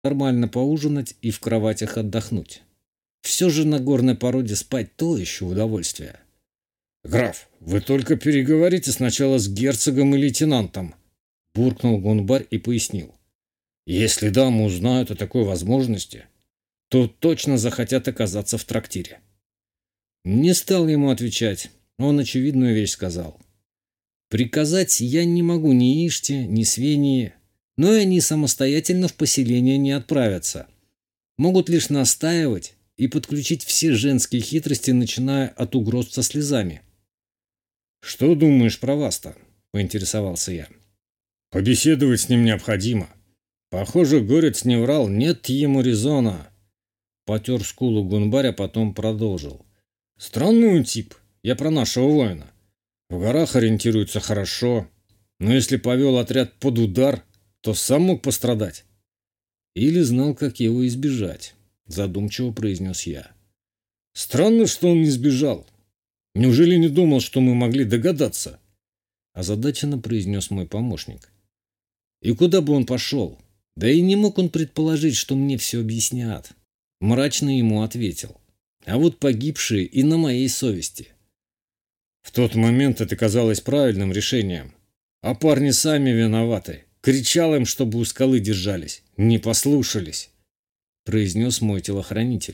нормально поужинать и в кроватях отдохнуть. Все же на горной породе спать то еще удовольствие. «Граф, вы только переговорите сначала с герцогом и лейтенантом», — буркнул Гунбарь и пояснил. «Если дамы узнают о такой возможности, то точно захотят оказаться в трактире». Не стал ему отвечать. Он очевидную вещь сказал. Приказать я не могу ни Иште, ни Свении, но и они самостоятельно в поселение не отправятся. Могут лишь настаивать и подключить все женские хитрости, начиная от угроз со слезами. «Что думаешь про Васта?» – поинтересовался я. «Побеседовать с ним необходимо. Похоже, горец не врал, нет ему резона». Потер скулу Гунбарь, а потом продолжил. «Странный он тип. Я про нашего воина. В горах ориентируется хорошо, но если повел отряд под удар, то сам мог пострадать». «Или знал, как его избежать», – задумчиво произнес я. «Странно, что он не сбежал. Неужели не думал, что мы могли догадаться?» Озадаченно произнес мой помощник. «И куда бы он пошел? Да и не мог он предположить, что мне все объяснят». Мрачно ему ответил. «А вот погибшие и на моей совести». В тот момент это казалось правильным решением. А парни сами виноваты. Кричал им, чтобы у скалы держались. Не послушались, произнес мой телохранитель.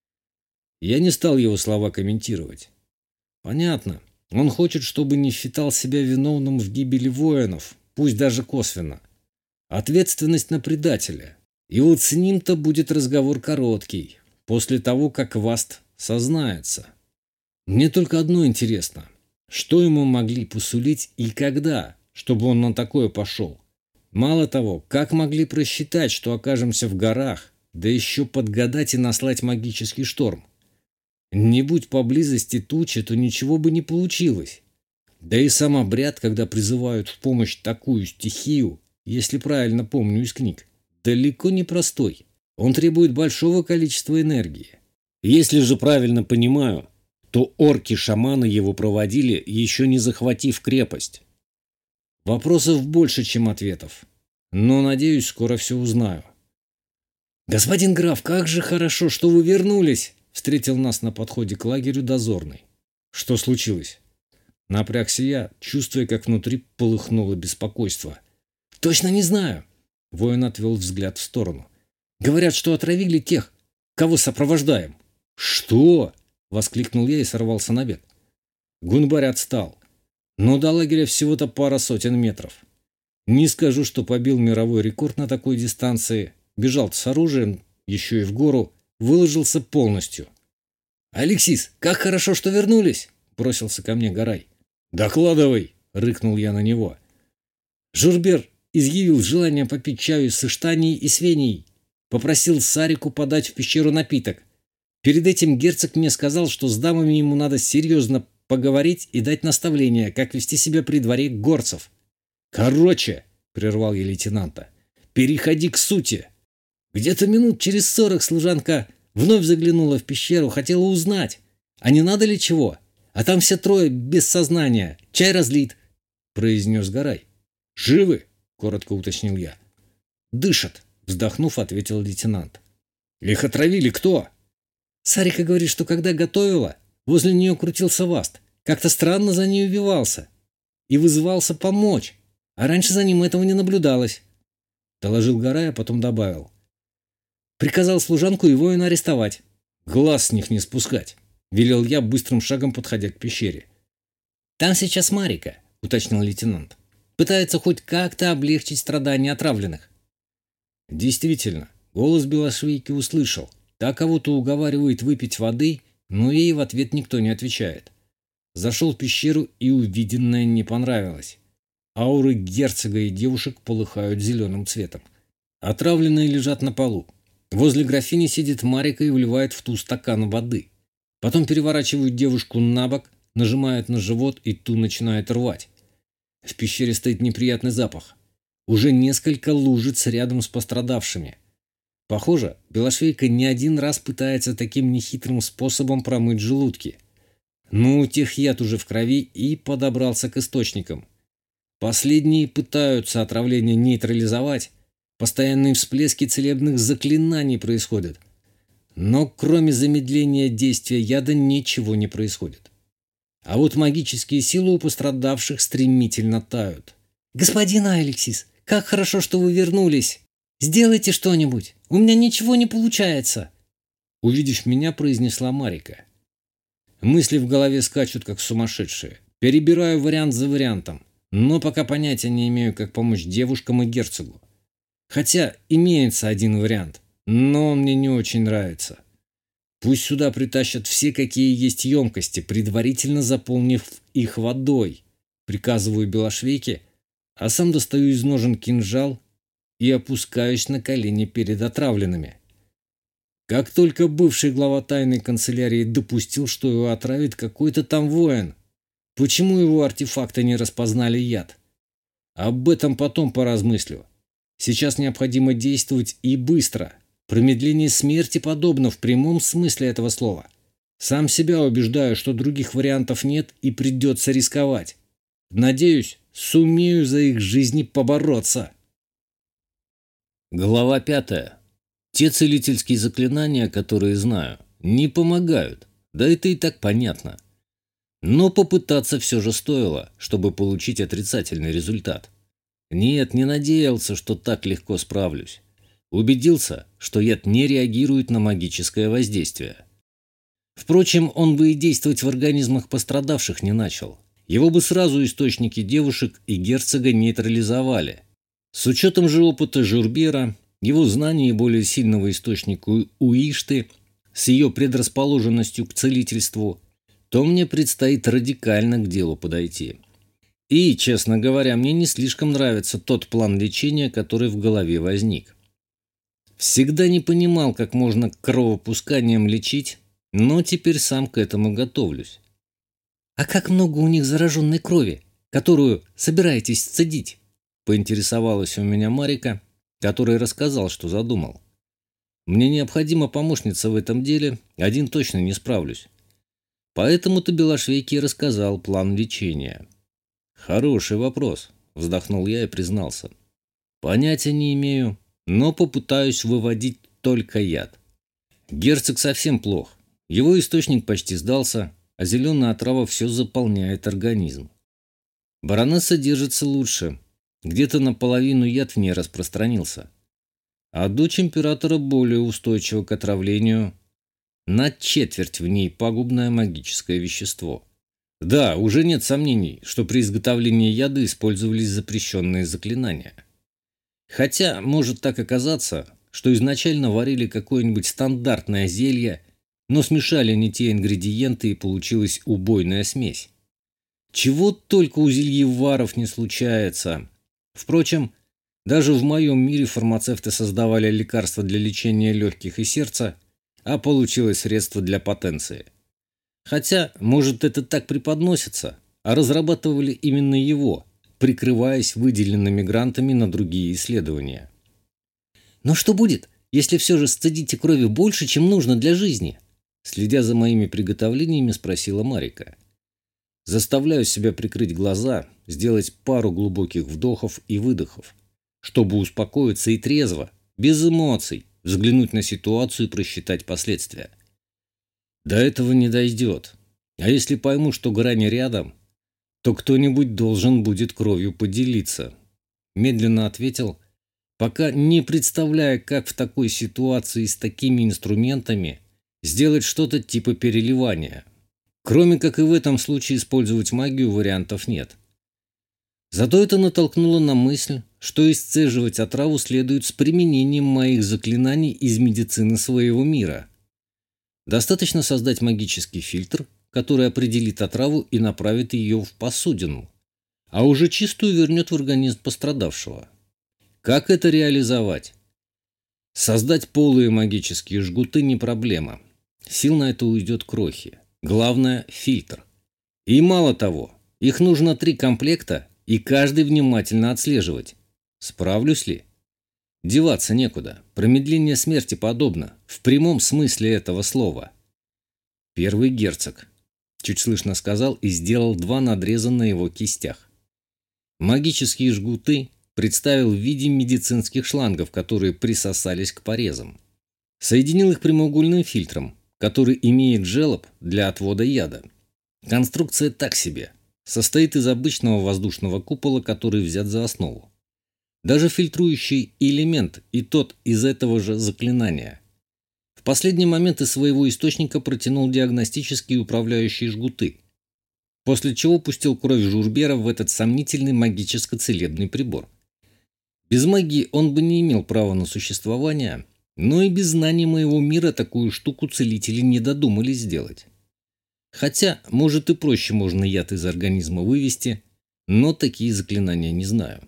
Я не стал его слова комментировать. Понятно. Он хочет, чтобы не считал себя виновным в гибели воинов, пусть даже косвенно. Ответственность на предателя. И вот с ним-то будет разговор короткий, после того, как Васт сознается. Мне только одно интересно. Что ему могли посулить и когда, чтобы он на такое пошел? Мало того, как могли просчитать, что окажемся в горах, да еще подгадать и наслать магический шторм? Не будь поблизости тучи, то ничего бы не получилось. Да и сам обряд, когда призывают в помощь такую стихию, если правильно помню из книг, далеко не простой. Он требует большого количества энергии. Если же правильно понимаю, то орки-шаманы его проводили, еще не захватив крепость. Вопросов больше, чем ответов. Но, надеюсь, скоро все узнаю. «Господин граф, как же хорошо, что вы вернулись!» Встретил нас на подходе к лагерю дозорный. «Что случилось?» Напрягся я, чувствуя, как внутри полыхнуло беспокойство. «Точно не знаю!» Воин отвел взгляд в сторону. «Говорят, что отравили тех, кого сопровождаем». «Что?» — воскликнул я и сорвался на бег. Гунбарь отстал. Но до лагеря всего-то пара сотен метров. Не скажу, что побил мировой рекорд на такой дистанции. Бежал с оружием, еще и в гору. Выложился полностью. «Алексис, как хорошо, что вернулись!» — бросился ко мне Гарай. «Докладывай!» — рыкнул я на него. Журбер изъявил желание попить чаю с Иштанией и Свенией. Попросил Сарику подать в пещеру напиток. Перед этим герцог мне сказал, что с дамами ему надо серьезно поговорить и дать наставления, как вести себя при дворе горцев. «Короче!» — прервал я лейтенанта. «Переходи к сути!» Где-то минут через 40 служанка вновь заглянула в пещеру, хотела узнать, а не надо ли чего? А там все трое без сознания, чай разлит, произнес Гарай. «Живы?» — коротко уточнил я. «Дышат», — вздохнув, ответил лейтенант. «Их отравили кто?» Сарика говорит, что когда готовила, возле нее крутился Васт, как-то странно за ней увивался и вызывался помочь, а раньше за ним этого не наблюдалось, доложил Гарай, а потом добавил. Приказал служанку и воина арестовать. «Глаз с них не спускать», — велел я, быстрым шагом подходя к пещере. «Там сейчас Марика», — уточнил лейтенант. «Пытается хоть как-то облегчить страдания отравленных». Действительно, голос Белошвейки услышал. Та кого-то уговаривает выпить воды, но ей в ответ никто не отвечает. Зашел в пещеру, и увиденное не понравилось. Ауры герцога и девушек полыхают зеленым цветом. Отравленные лежат на полу. Возле графини сидит Марика и вливает в ту стакан воды. Потом переворачивают девушку на бок, нажимают на живот, и ту начинает рвать. В пещере стоит неприятный запах. Уже несколько лужиц рядом с пострадавшими. Похоже, Белошвейка не один раз пытается таким нехитрым способом промыть желудки. Но у тех яд уже в крови и подобрался к источникам. Последние пытаются отравление нейтрализовать, Постоянные всплески целебных заклинаний происходят. Но кроме замедления действия яда ничего не происходит. А вот магические силы у пострадавших стремительно тают. «Господин Алексис, как хорошо, что вы вернулись! Сделайте что-нибудь! У меня ничего не получается!» Увидев меня, произнесла Марика. Мысли в голове скачут, как сумасшедшие. Перебираю вариант за вариантом, но пока понятия не имею, как помочь девушкам и герцогу. Хотя имеется один вариант, но он мне не очень нравится. Пусть сюда притащат все, какие есть емкости, предварительно заполнив их водой. Приказываю Белошвейке, а сам достаю из ножен кинжал и опускаюсь на колени перед отравленными. Как только бывший глава тайной канцелярии допустил, что его отравит какой-то там воин, почему его артефакты не распознали яд? Об этом потом поразмыслю. Сейчас необходимо действовать и быстро. Промедление смерти подобно в прямом смысле этого слова. Сам себя убеждаю, что других вариантов нет и придется рисковать. Надеюсь, сумею за их жизни побороться. Глава 5. Те целительские заклинания, которые знаю, не помогают. Да это и так понятно. Но попытаться все же стоило, чтобы получить отрицательный результат. Нет, не надеялся, что так легко справлюсь. Убедился, что яд не реагирует на магическое воздействие. Впрочем, он бы и действовать в организмах пострадавших не начал. Его бы сразу источники девушек и герцога нейтрализовали. С учетом же опыта Журбера, его знаний и более сильного источника у Ишты, с ее предрасположенностью к целительству, то мне предстоит радикально к делу подойти. И, честно говоря, мне не слишком нравится тот план лечения, который в голове возник. Всегда не понимал, как можно кровопусканием лечить, но теперь сам к этому готовлюсь. «А как много у них зараженной крови, которую собираетесь сцедить?» – поинтересовалась у меня Марика, который рассказал, что задумал. «Мне необходима помощница в этом деле, один точно не справлюсь. Поэтому-то Белошвейке и рассказал план лечения». «Хороший вопрос», – вздохнул я и признался. «Понятия не имею, но попытаюсь выводить только яд. Герцог совсем плох. Его источник почти сдался, а зеленая отрава все заполняет организм. Баронесса держится лучше. Где-то наполовину яд в ней распространился. А дочь императора более устойчива к отравлению. На четверть в ней пагубное магическое вещество. Да, уже нет сомнений, что при изготовлении яда использовались запрещенные заклинания. Хотя может так оказаться, что изначально варили какое-нибудь стандартное зелье, но смешали не те ингредиенты и получилась убойная смесь. Чего только у зельеваров не случается. Впрочем, даже в моем мире фармацевты создавали лекарства для лечения легких и сердца, а получилось средство для потенции. Хотя, может, это так преподносится, а разрабатывали именно его, прикрываясь выделенными грантами на другие исследования. «Но что будет, если все же сцедите крови больше, чем нужно для жизни?» Следя за моими приготовлениями, спросила Марика. Заставляю себя прикрыть глаза, сделать пару глубоких вдохов и выдохов, чтобы успокоиться и трезво, без эмоций, взглянуть на ситуацию и просчитать последствия. До этого не дойдет. А если пойму, что грани рядом, то кто-нибудь должен будет кровью поделиться. Медленно ответил, пока не представляя, как в такой ситуации с такими инструментами сделать что-то типа переливания. Кроме как и в этом случае использовать магию, вариантов нет. Зато это натолкнуло на мысль, что исцеживать отраву следует с применением моих заклинаний из медицины своего мира. Достаточно создать магический фильтр, который определит отраву и направит ее в посудину, а уже чистую вернет в организм пострадавшего. Как это реализовать? Создать полые магические жгуты не проблема. Сил на это уйдет крохи. Главное – фильтр. И мало того, их нужно 3 комплекта, и каждый внимательно отслеживать. Справлюсь ли? Деваться некуда. Промедление смерти подобно, в прямом смысле этого слова. Первый герцог. Чуть слышно сказал и сделал 2 надреза на его кистях. Магические жгуты представил в виде медицинских шлангов, которые присосались к порезам. Соединил их прямоугольным фильтром, который имеет желоб для отвода яда. Конструкция так себе. Состоит из обычного воздушного купола, который взят за основу. Даже фильтрующий элемент и тот из этого же заклинания. В последний момент из своего источника протянул диагностические управляющие жгуты, после чего пустил кровь Журбера в этот сомнительный магическо-целебный прибор. Без магии он бы не имел права на существование, но и без знаний моего мира такую штуку целители не додумались сделать. Хотя, может, и проще можно яд из организма вывести, но такие заклинания не знаю.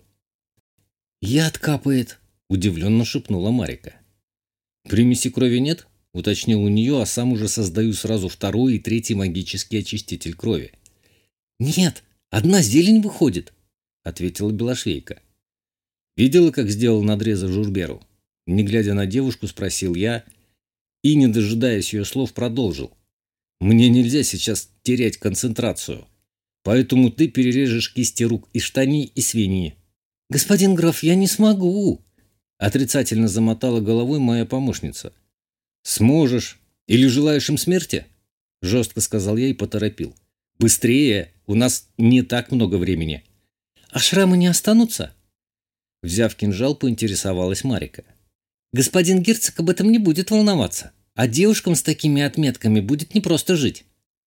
«Яд капает», – удивленно шепнула Марика. «Примеси крови нет?» – уточнил у нее, а сам уже создаю сразу второй и третий магический очиститель крови. «Нет, одна зелень выходит», – ответила Белошвейка. «Видела, как сделал надрезы Журберу?» Не глядя на девушку, спросил я и, не дожидаясь ее слов, продолжил. «Мне нельзя сейчас терять концентрацию, поэтому ты перережешь кисти рук и штани, и свиньи». «Господин граф, я не смогу», – отрицательно замотала головой моя помощница. «Сможешь. Или желаешь им смерти?» – жестко сказал я и поторопил. «Быстрее, у нас не так много времени». «А шрамы не останутся?» Взяв кинжал, поинтересовалась Марика. «Господин герцог об этом не будет волноваться, а девушкам с такими отметками будет непросто жить».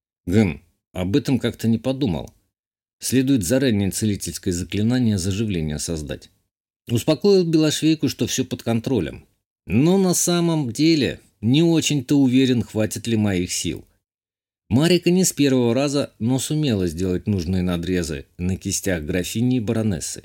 Об этом как-то не подумал. Следует заранее целительское заклинание заживления создать. Успокоил Белошвейку, что все под контролем. Но на самом деле не очень-то уверен, хватит ли моих сил. Марика не с первого раза, но сумела сделать нужные надрезы на кистях графини и баронессы.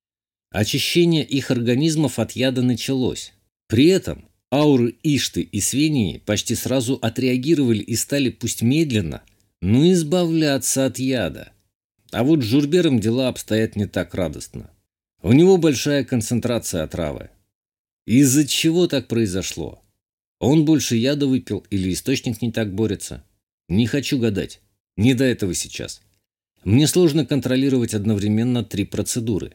Очищение их организмов от яда началось. При этом ауры Ишты и Свении почти сразу отреагировали и стали, пусть медленно, но избавляться от яда. А вот с Журбером дела обстоят не так радостно. У него большая концентрация отравы. Из-за чего так произошло? Он больше яда выпил или источник не так борется? Не хочу гадать. Не до этого сейчас. Мне сложно контролировать одновременно 3 процедуры.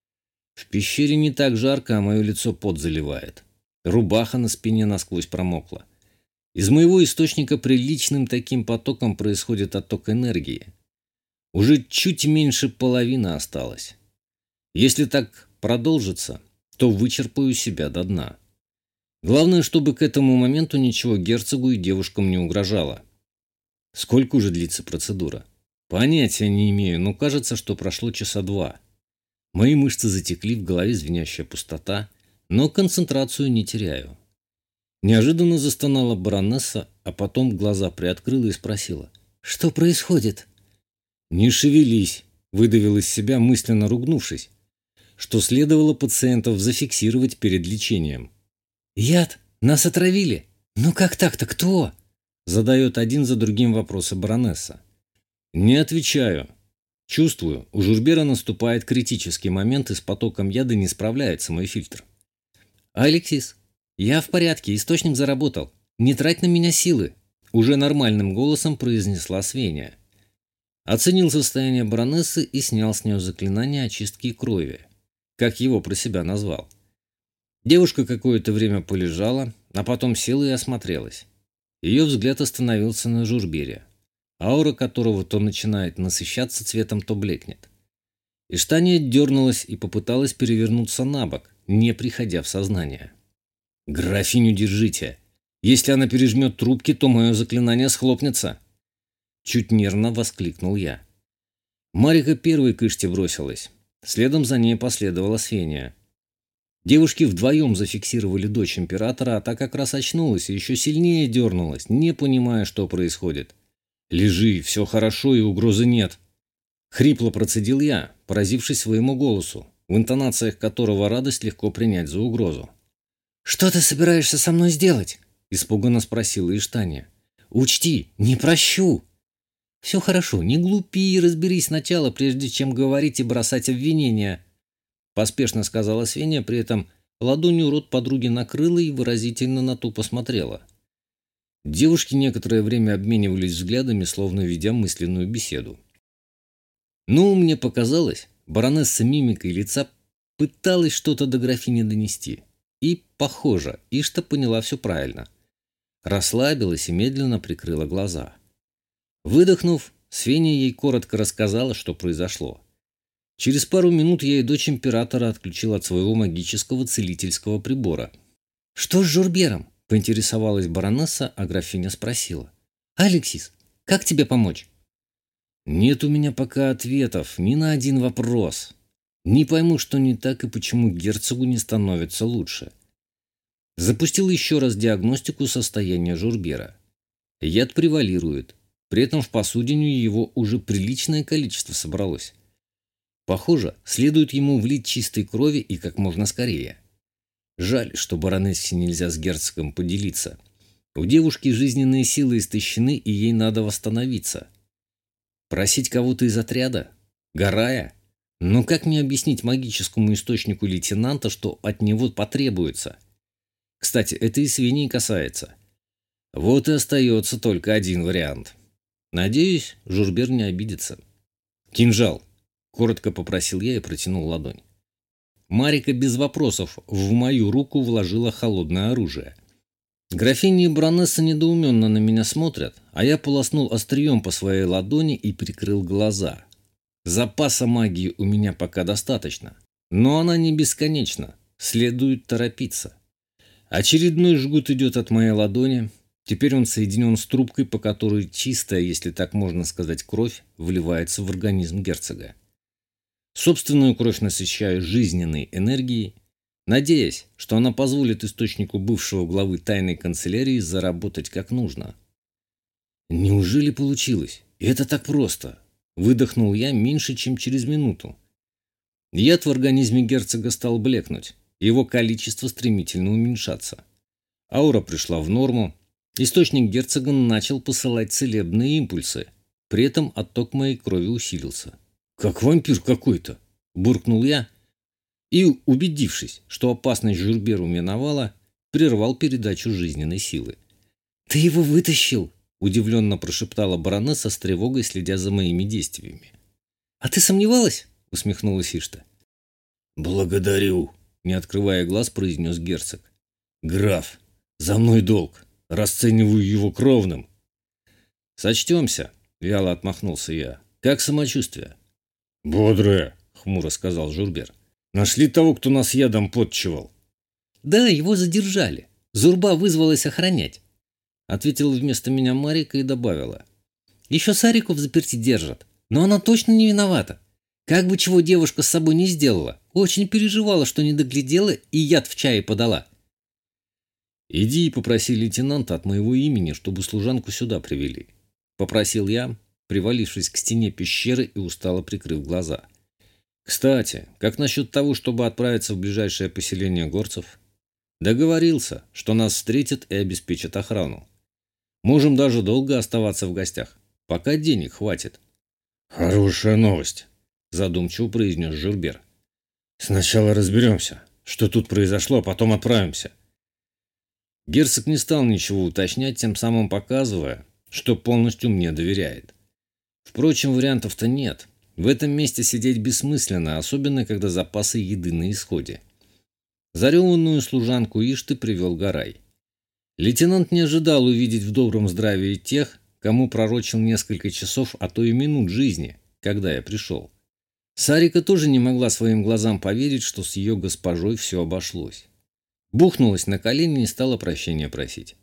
В пещере не так жарко, а мое лицо пот заливает. Рубаха на спине насквозь промокла. Из моего источника приличным таким потоком происходит отток энергии. Уже чуть меньше половины осталось. Если так продолжится, то вычерпаю себя до дна. Главное, чтобы к этому моменту ничего герцогу и девушкам не угрожало. Сколько уже длится процедура? Понятия не имею, но кажется, что прошло часа 2. Мои мышцы затекли, в голове звенящая пустота, но концентрацию не теряю. Неожиданно застонала баронесса, а потом глаза приоткрыла и спросила: «Что происходит?» «Не шевелись», – выдавил из себя, мысленно ругнувшись, что следовало пациентов зафиксировать перед лечением. «Яд? Нас отравили? Ну как так-то? Кто?» – задает один за другим вопросы баронесса. «Не отвечаю. Чувствую, у Журбера наступает критический момент, и с потоком яда не справляется мой фильтр». «Алексис, я в порядке, источник заработал. Не трать на меня силы», – уже нормальным голосом произнесла Свения. Оценил состояние баронессы и снял с нее заклинание очистки крови, как его про себя назвал. Девушка какое-то время полежала, а потом села и осмотрелась. Ее взгляд остановился на Журбере, аура которого то начинает насыщаться цветом, то блекнет. Иштания дернулась и попыталась перевернуться на бок, не приходя в сознание. «Графиню держите! Если она пережмет трубки, то мое заклинание схлопнется!» Чуть нервно воскликнул я. Марика первой к Иште бросилась. Следом за ней последовала Свения. Девушки вдвоем зафиксировали дочь императора, а та как раз очнулась и еще сильнее дернулась, не понимая, что происходит. «Лежи, все хорошо и угрозы нет», — хрипло процедил я, поразившись своему голосу, в интонациях которого радость легко принять за угрозу. «Что ты собираешься со мной сделать?» — испуганно спросила Иштания. «Учти, не прощу!» «Все хорошо, не глупи и разберись сначала, прежде чем говорить и бросать обвинения», — поспешно сказала Свения, при этом ладонью рот подруги накрыла и выразительно на ту посмотрела. Девушки некоторое время обменивались взглядами, словно ведя мысленную беседу. Ну, мне показалось, баронесса мимикой лица пыталась что-то до графини донести. И, похоже, Ишта поняла все правильно. Расслабилась и медленно прикрыла глаза. Выдохнув, Свеня ей коротко рассказала, что произошло. Через пару минут я и дочь императора отключил от своего магического целительского прибора. «Что с Журбером?» – поинтересовалась баронесса, а графиня спросила. «Алексис, как тебе помочь?» «Нет у меня пока ответов ни на один вопрос. Не пойму, что не так и почему герцогу не становится лучше». Запустил еще раз диагностику состояния Журбера. Яд превалирует. При этом в посудине его уже приличное количество собралось. Похоже, следует ему влить чистой крови и как можно скорее. Жаль, что баронессе нельзя с герцогом поделиться. У девушки жизненные силы истощены, и ей надо восстановиться. Просить кого-то из отряда? Гарая? Но как мне объяснить магическому источнику лейтенанта, что от него потребуется? Кстати, это и свиней касается. Вот и остается только один вариант. Надеюсь, Журбер не обидится. «Кинжал!» – коротко попросил я и протянул ладонь. Марика без вопросов в мою руку вложила холодное оружие. Графиня и баронесса недоуменно на меня смотрят, а я полоснул острием по своей ладони и прикрыл глаза. Запаса магии у меня пока достаточно, но она не бесконечна, следует торопиться. Очередной жгут идет от моей ладони. Теперь он соединен с трубкой, по которой чистая, если так можно сказать, кровь вливается в организм герцога. Собственную кровь насыщаю жизненной энергией, надеясь, что она позволит источнику бывшего главы тайной канцелярии заработать как нужно. Неужели получилось? И это так просто. Выдохнул я меньше, чем через минуту. Яд в организме герцога стал блекнуть, его количество стремительно уменьшаться. Аура пришла в норму. Источник герцога начал посылать целебные импульсы. При этом отток моей крови усилился. «Как вампир какой-то!» – буркнул я. И, убедившись, что опасность Журберу миновала, прервал передачу жизненной силы. «Ты его вытащил!» – удивленно прошептала баронесса с тревогой, следя за моими действиями. «А ты сомневалась?» – усмехнулась Ишта. «Благодарю!» – не открывая глаз, произнес герцог. «Граф, за мной долг. Расцениваю его кровным». «Сочтемся», — вяло отмахнулся я. «Как самочувствие?» «Бодрое», — хмуро сказал Журбер. «Нашли того, кто нас ядом подчивал». «Да, его задержали. Зурба вызвалась охранять», — ответила вместо меня Марика и добавила. «Еще Сарику в заперти держат, но она точно не виновата. Как бы чего девушка с собой не сделала, очень переживала, что не доглядела и яд в чае подала». «Иди и попроси лейтенанта от моего имени, чтобы служанку сюда привели», — попросил я, привалившись к стене пещеры и устало прикрыв глаза. «Кстати, как насчет того, чтобы отправиться в ближайшее поселение горцев?» «Договорился, что нас встретят и обеспечат охрану. Можем даже долго оставаться в гостях, пока денег хватит». «Хорошая новость», — задумчиво произнес Журбер. «Сначала разберемся, что тут произошло, а потом отправимся». Герцог не стал ничего уточнять, тем самым показывая, что полностью мне доверяет. Впрочем, вариантов-то нет. В этом месте сидеть бессмысленно, особенно когда запасы еды на исходе. Зареванную служанку Ишты привел Гарай. Лейтенант не ожидал увидеть в добром здравии тех, кому пророчил несколько часов, а то и минут жизни, когда я пришел. Сарика тоже не могла своим глазам поверить, что с ее госпожой все обошлось. Бухнулась на колени и стала прощения просить.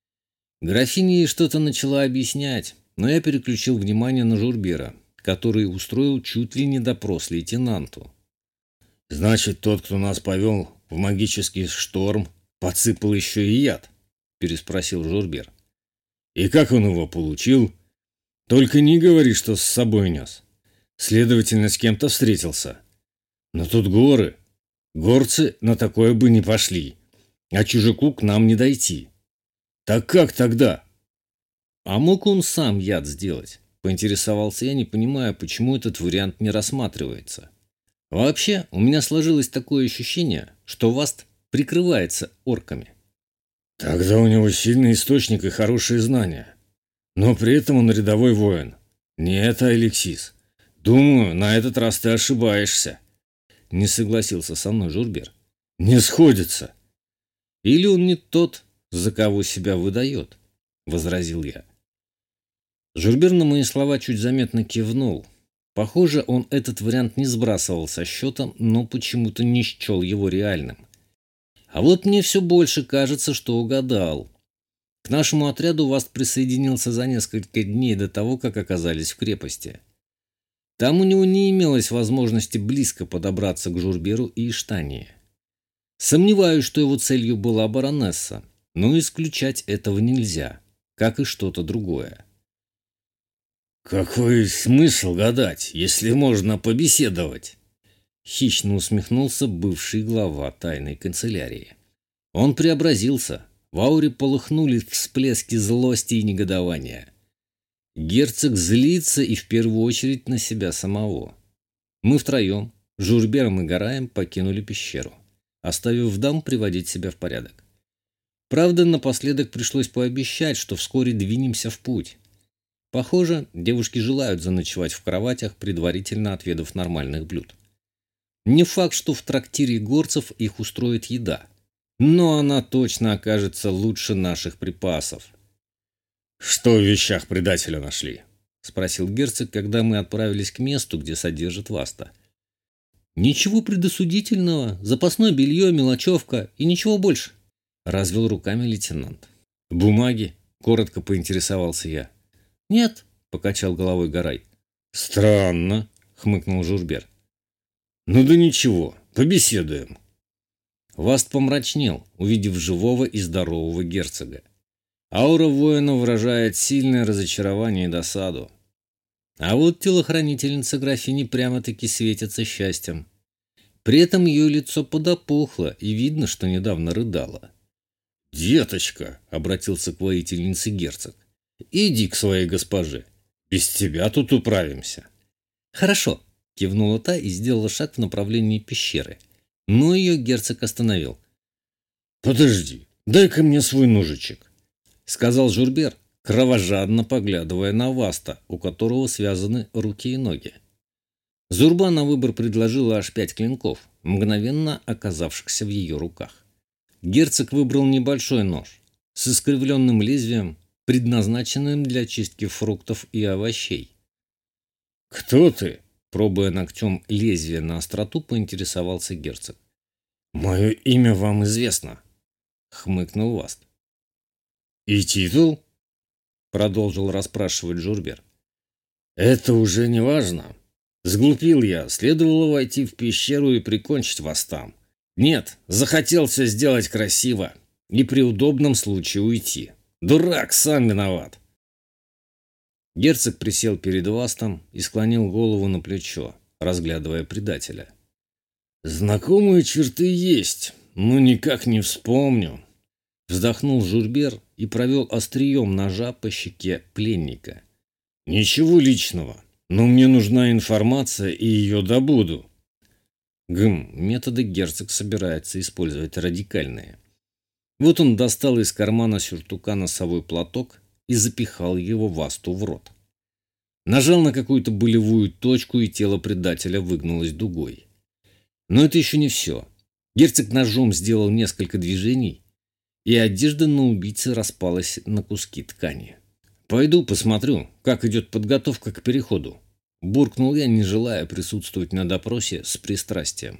Графиня ей что-то начала объяснять, но я переключил внимание на Журбера, который устроил чуть ли не допрос лейтенанту. «Значит, тот, кто нас повел в магический шторм, подсыпал еще и яд?» – переспросил Журбер. «И как он его получил? Только не говори, что с собой нес. Следовательно, с кем-то встретился. Но тут горы. Горцы на такое бы не пошли. А чужаку к нам не дойти. Так как тогда?» «А мог он сам яд сделать?» – поинтересовался я, не понимая, почему этот вариант не рассматривается. Вообще, у меня сложилось такое ощущение, что Васт прикрывается орками. «Тогда у него сильный источник и хорошие знания. Но при этом он рядовой воин. Не это Алексис. Думаю, на этот раз ты ошибаешься». Не согласился со мной Журбер. Не сходится. Или он не тот, за кого себя выдает, возразил я. Журбер на мои слова чуть заметно кивнул. Похоже, он этот вариант не сбрасывал со счета, но почему-то не счел его реальным. А вот мне все больше кажется, что угадал. К нашему отряду Васт присоединился за несколько дней до того, как оказались в крепости. Там у него не имелось возможности близко подобраться к Журберу и Иштании. Сомневаюсь, что его целью была баронесса, но исключать этого нельзя, как и что-то другое. «Какой смысл гадать, если можно побеседовать?» Хищно усмехнулся бывший глава тайной канцелярии. Он преобразился. В ауре полыхнули всплески злости и негодования. Герцог злится и в первую очередь на себя самого. Мы втроем, Журбером и Гараем, покинули пещеру, оставив дам приводить себя в порядок. Правда, напоследок пришлось пообещать, что вскоре двинемся в путь. Похоже, девушки желают заночевать в кроватях, предварительно отведав нормальных блюд. Не факт, что в трактире горцев их устроит еда, но она точно окажется лучше наших припасов. «Что в вещах предателя нашли?» — спросил герцог, когда мы отправились к месту, где содержит Васта. «Ничего предосудительного, запасное белье, мелочевка и ничего больше», — развел руками лейтенант. «Бумаги?» — коротко поинтересовался я. «Нет», — покачал головой Гарай. «Странно», — хмыкнул Журбер. «Ну да ничего, побеседуем». Васт помрачнел, увидев живого и здорового герцога. Аура воина выражает сильное разочарование и досаду. А вот телохранительница графини прямо-таки светится счастьем. При этом ее лицо подопухло, и видно, что недавно рыдала. «Деточка», — обратился к воительнице герцог, — «иди к своей госпоже. Без тебя тут управимся». «Хорошо», — кивнула та и сделала шаг в направлении пещеры. Но ее герцог остановил. «Подожди, дай-ка мне свой ножичек», — сказал Журбер, кровожадно поглядывая на Васта, у которого связаны руки и ноги. Зурба на выбор предложила аж 5 клинков, мгновенно оказавшихся в ее руках. Герцог выбрал небольшой нож с искривленным лезвием, предназначенным для чистки фруктов и овощей. «Кто ты?» — пробуя ногтем лезвие на остроту, поинтересовался герцог. «Мое имя вам известно», — хмыкнул Васт. «И титул?» — продолжил расспрашивать Журбер. «Это уже не важно. Сглупил я, следовало войти в пещеру и прикончить вас там. Нет, захотел все сделать красиво и при удобном случае уйти. Дурак, сам виноват». Герцог присел перед Вастом и склонил голову на плечо, разглядывая предателя. «Знакомые черты есть, но никак не вспомню». Вздохнул Журбер и провел острием ножа по щеке пленника. «Ничего личного, но мне нужна информация, и ее добуду». Методы герцог собирается использовать радикальные. Вот он достал из кармана сюртука носовой платок и запихал его Васту в рот. Нажал на какую-то болевую точку, и тело предателя выгнулось дугой. Но это еще не все. Герцог ножом сделал несколько движений, и одежда на убийце распалась на куски ткани. «Пойду посмотрю, как идет подготовка к переходу», — буркнул я, не желая присутствовать на допросе с пристрастием.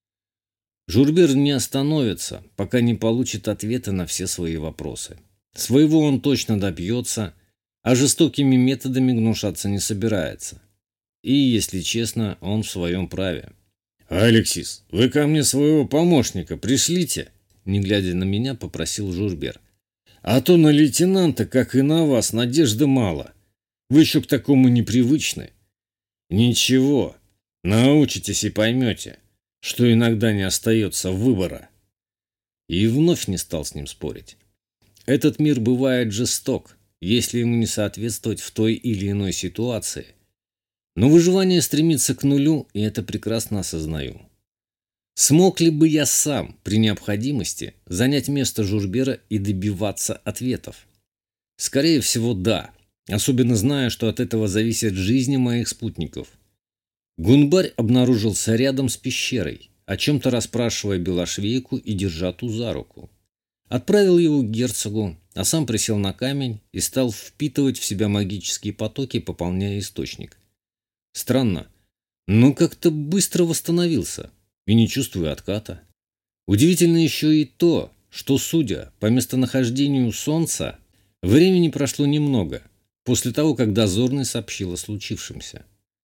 Журбер не остановится, пока не получит ответы на все свои вопросы. Своего он точно добьется, а жестокими методами гнушаться не собирается. И, если честно, он в своем праве. «Алексис, вы ко мне своего помощника пришлите», — не глядя на меня, попросил Журбер. «А то на лейтенанта, как и на вас, надежды мало. Вы еще к такому непривычны». «Ничего, научитесь и поймете, что иногда не остается выбора». И вновь не стал с ним спорить. Этот мир бывает жесток, если ему не соответствовать в той или иной ситуации. Но выживание стремится к нулю, и это прекрасно осознаю. Смог ли бы я сам, при необходимости, занять место Журбера и добиваться ответов? Скорее всего, да, особенно зная, что от этого зависят жизни моих спутников. Гунбарь обнаружился рядом с пещерой, о чем-то расспрашивая Белошвейку и держа ту за руку. Отправил его к герцогу, а сам присел на камень и стал впитывать в себя магические потоки, пополняя источник. Странно, но как-то быстро восстановился и не чувствуя отката. Удивительно еще и то, что, судя по местонахождению солнца, времени прошло немного после того, как дозорный сообщил о случившемся.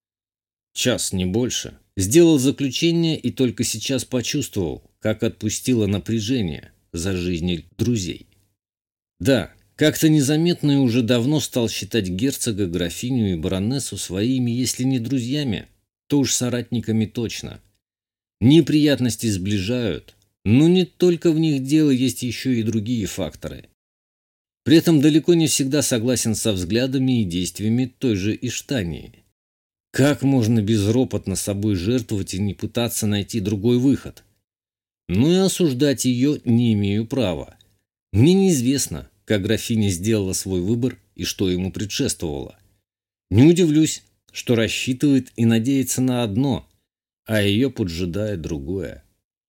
Час, не больше. Сделал заключение и только сейчас почувствовал, как отпустило напряжение за жизни друзей. Да, как-то незаметно и уже давно стал считать герцога, графиню и баронессу своими, если не друзьями, то уж соратниками точно. Неприятности сближают, но не только в них дело, есть еще и другие факторы. При этом далеко не всегда согласен со взглядами и действиями той же Иштании. Как можно безропотно собой жертвовать и не пытаться найти другой выход? Но и осуждать ее не имею права. Мне неизвестно, как графиня сделала свой выбор и что ему предшествовало. Не удивлюсь, что рассчитывает и надеется на одно, а ее поджидает другое.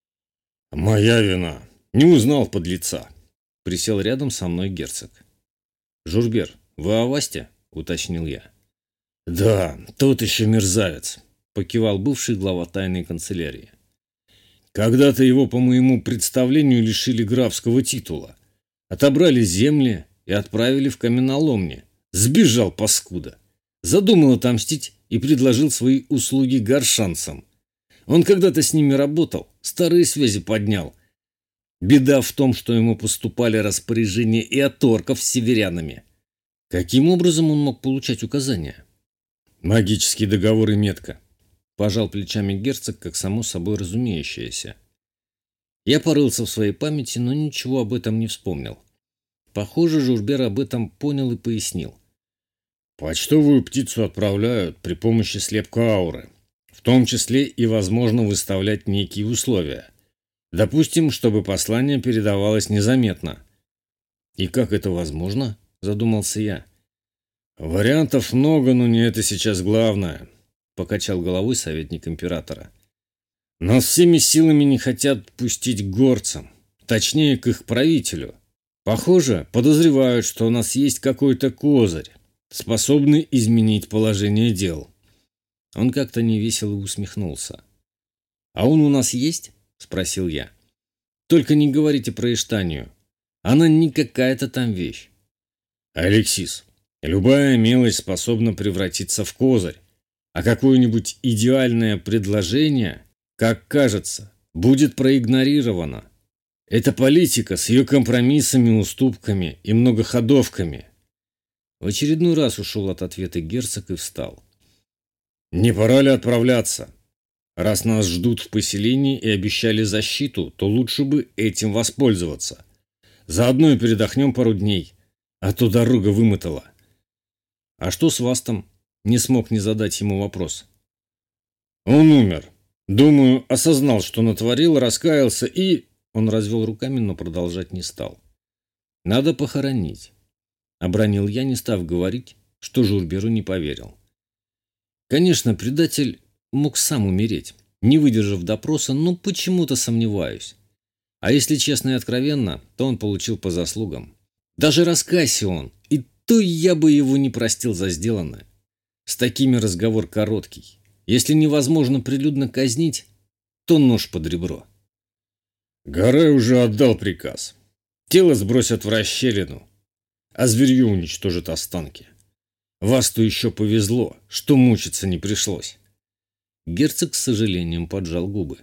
«Моя вина. Не узнал подлеца», — присел рядом со мной герцог. «Журбер, вы о Васте?» — уточнил я. «Да, тот еще мерзавец», — покивал бывший глава тайной канцелярии. «Когда-то его, по моему представлению, лишили графского титула. Отобрали земли и отправили в каменоломни. Сбежал паскуда. Задумал отомстить и предложил свои услуги горшанцам. Он когда-то с ними работал, старые связи поднял. Беда в том, что ему поступали распоряжения и от орков с северянами». Каким образом он мог получать указания? «Магический договор и метка», — пожал плечами герцог, как само собой разумеющееся. Я порылся в своей памяти, но ничего об этом не вспомнил. Похоже, Журбер об этом понял и пояснил. «Почтовую птицу отправляют при помощи слепка ауры, в том числе и возможно выставлять некие условия. Допустим, чтобы послание передавалось незаметно». «И как это возможно?» – задумался я. «Вариантов много, но не это сейчас главное», – покачал головой советник императора. «Нас всеми силами не хотят пустить к горцам, точнее, к их правителю. Похоже, подозревают, что у нас есть какой-то козырь, способный изменить положение дел». Он как-то невесело усмехнулся. «А он у нас есть?» – спросил я. «Только не говорите про Иштанию. Она не какая-то там вещь». «Алексис, любая мелочь способна превратиться в козырь, а какое-нибудь идеальное предложение, как кажется, будет проигнорировано. Это политика с ее компромиссами, уступками и многоходовками». В очередной раз ушел от ответа герцог и встал. «Не пора ли отправляться? Раз нас ждут в поселении и обещали защиту, то лучше бы этим воспользоваться. Заодно и передохнем пару дней, а то дорога вымотала». «А что с Вастом?» Не смог не задать ему вопрос. «Он умер. Думаю, осознал, что натворил, раскаялся и...» Он развел руками, но продолжать не стал. «Надо похоронить», — обронил я, не став говорить, что Журберу не поверил. Конечно, предатель мог сам умереть, не выдержав допроса, но почему-то сомневаюсь. А если честно и откровенно, то он получил по заслугам. Даже раскайся он, и то я бы его не простил за сделанное. С такими разговор короткий. Если невозможно прилюдно казнить, то нож под ребро. Гаре уже отдал приказ. Тело сбросят в расщелину, а зверье уничтожит останки. Вас-то еще повезло, что мучиться не пришлось». Герцог с сожалением поджал губы.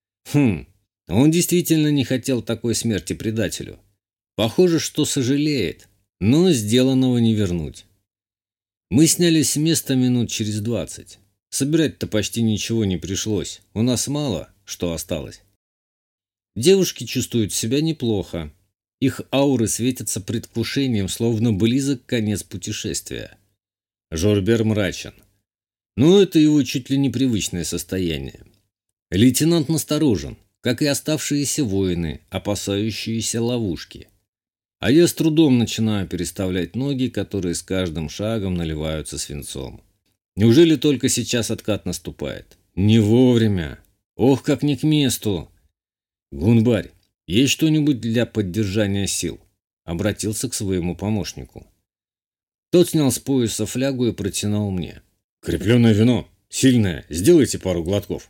Он действительно не хотел такой смерти предателю. Похоже, что сожалеет, но сделанного не вернуть. Мы снялись с места минут через 20. Собирать-то почти ничего не пришлось, у нас мало что осталось. Девушки чувствуют себя неплохо. Их ауры светятся предвкушением, словно близок конец путешествия. Жорбер мрачен. Но это его чуть ли не привычное состояние. Лейтенант насторожен, как и оставшиеся воины, опасающиеся ловушки. А я с трудом начинаю переставлять ноги, которые с каждым шагом наливаются свинцом. Неужели только сейчас откат наступает? Не вовремя. Ох, как не к месту. Гунбарь, есть что-нибудь для поддержания сил? Обратился к своему помощнику. Тот снял с пояса флягу и протянул мне. Крепленное вино. Сильное. Сделайте пару глотков.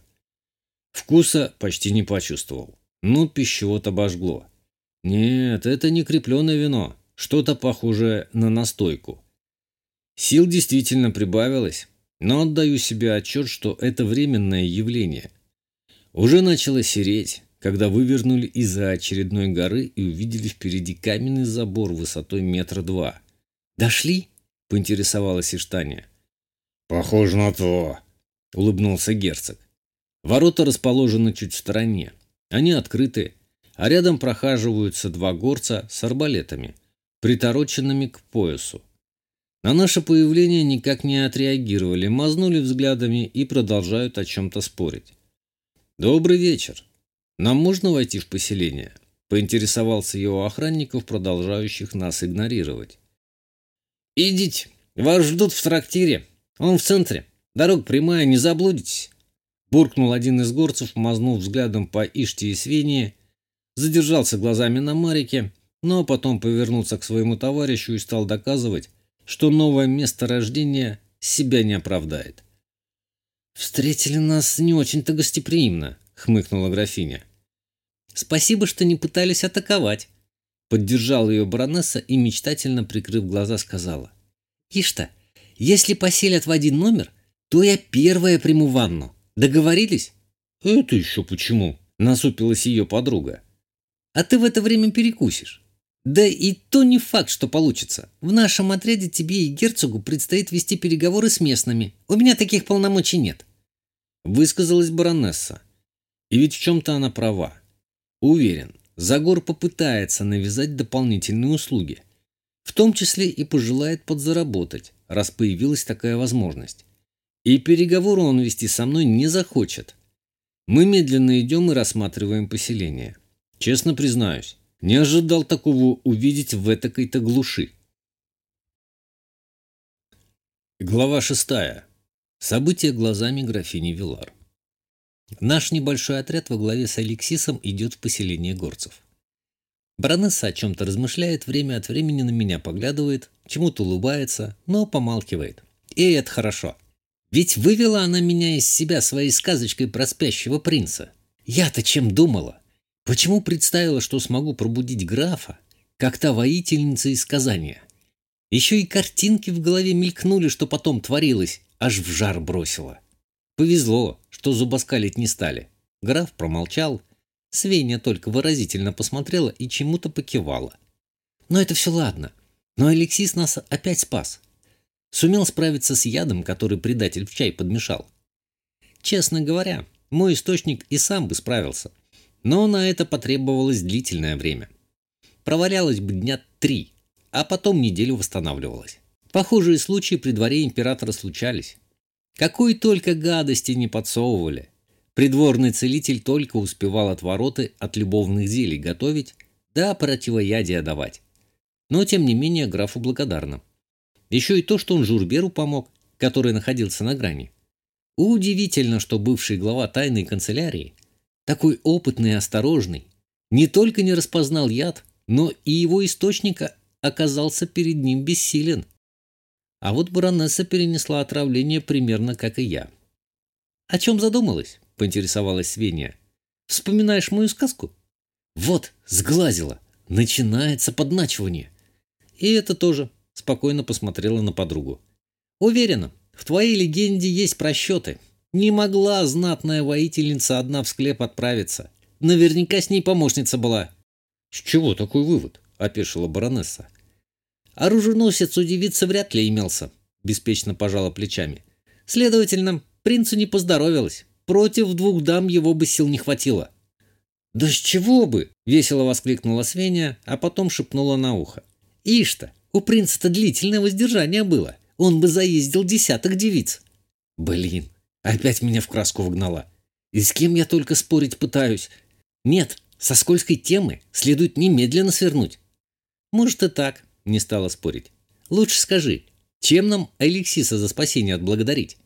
Вкуса почти не почувствовал. Ну, пищевод обожгло. Нет, это не крепленное вино. Что-то похожее на настойку. Сил действительно прибавилось, но отдаю себе отчет, что это временное явление. Уже начало сереть, когда вывернули из-за очередной горы и увидели впереди каменный забор высотой 2 метра. «Дошли?» – поинтересовалась Иштания. «Похоже на то», – улыбнулся герцог. Ворота расположены чуть в стороне. Они открыты, а рядом прохаживаются 2 горца с арбалетами, притороченными к поясу. На наше появление никак не отреагировали, мазнули взглядами и продолжают о чем-то спорить. «Добрый вечер. Нам можно войти в поселение?» – поинтересовался я у охранников, продолжающих нас игнорировать. «Идите, вас ждут в трактире. Он в центре. Дорога прямая, не заблудитесь», – буркнул один из горцев, мазнув взглядом по Иште и Свении, задержался глазами на Марике, но потом повернулся к своему товарищу и стал доказывать, что новое место рождения себя не оправдает. «Встретили нас не очень-то гостеприимно», — хмыкнула графиня. «Спасибо, что не пытались атаковать», — поддержала ее баронесса и, мечтательно прикрыв глаза, сказала. «Ишь-то, если поселят в один номер, то я первая приму ванну. Договорились?» «Это еще почему?» — насупилась ее подруга. «А ты в это время перекусишь. Да и то не факт, что получится. В нашем отряде тебе и герцогу предстоит вести переговоры с местными. У меня таких полномочий нет», — высказалась баронесса. И ведь в чем-то она права. Уверен, Загор попытается навязать дополнительные услуги. В том числе и пожелает подзаработать, раз появилась такая возможность. И переговоры он вести со мной не захочет. Мы медленно идем и рассматриваем поселение. Честно признаюсь, не ожидал такого увидеть в этакой-то глуши. Глава 6. События глазами графини Вилар. Наш небольшой отряд во главе с Алексисом идет в поселение горцев. Баронесса о чем-то размышляет, время от времени на меня поглядывает, чему-то улыбается, но помалкивает. И это хорошо. Ведь вывела она меня из себя своей сказочкой про спящего принца. Я-то чем думала? Почему представила, что смогу пробудить графа, как та воительница из сказания? Еще и картинки в голове мелькнули, что потом творилось, аж в жар бросило. Повезло, что зубоскалить не стали. Граф промолчал, Свеня только выразительно посмотрела и чему-то покивала. Но это все ладно. Но Алексис нас опять спас. Сумел справиться с ядом, который предатель в чай подмешал. Честно говоря, мой источник и сам бы справился. Но на это потребовалось длительное время. Провалялась бы дня 3, а потом неделю восстанавливалась. Похожие случаи при дворе императора случались. Какой только гадости не подсовывали. Придворный целитель только успевал отвороты от любовных зелий готовить, да противоядия давать. Но, тем не менее, графу благодарна. Еще и то, что он Журберу помог, который находился на грани. Удивительно, что бывший глава тайной канцелярии, такой опытный и осторожный, не только не распознал яд, но и его источник оказался перед ним бессилен. А вот баронесса перенесла отравление примерно как и я. «О чем задумалась?» — поинтересовалась Свения. «Вспоминаешь мою сказку?» «Вот, сглазила. Начинается подначивание». «И это тоже», — спокойно посмотрела на подругу. «Уверена, в твоей легенде есть просчеты. Не могла знатная воительница одна в склеп отправиться. Наверняка с ней помощница была». «С чего такой вывод?» — опешила баронесса. «Оруженосец у девицы вряд ли имелся», — беспечно пожала плечами. «Следовательно, принцу не поздоровилось. Против 2 дам его бы сил не хватило». «Да с чего бы?» — весело воскликнула Свеня, а потом шепнула на ухо. «Ишь-то, у принца-то длительное воздержание было. Он бы заездил 10 девиц». «Блин, опять меня в краску вогнала. И с кем я только спорить пытаюсь? Нет, со скользкой темы следует немедленно свернуть». «Может и так», — не стала спорить. «Лучше скажи, чем нам Алексиса за спасение отблагодарить?»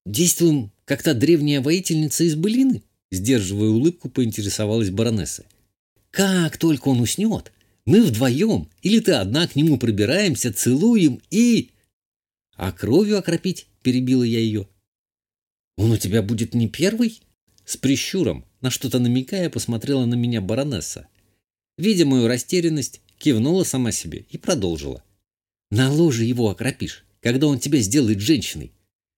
действуем, как та древняя воительница из былины?» Сдерживая улыбку, поинтересовалась баронесса. «Как только он уснет, мы вдвоем, или ты одна, к нему пробираемся, целуем и...» «А кровью окропить?» — перебила я ее. «Он у тебя будет не первый?» С прищуром, на что-то намекая, посмотрела на меня баронесса. Видя мою растерянность, кивнула сама себе и продолжила. «На ложе его окропишь, когда он тебя сделает женщиной».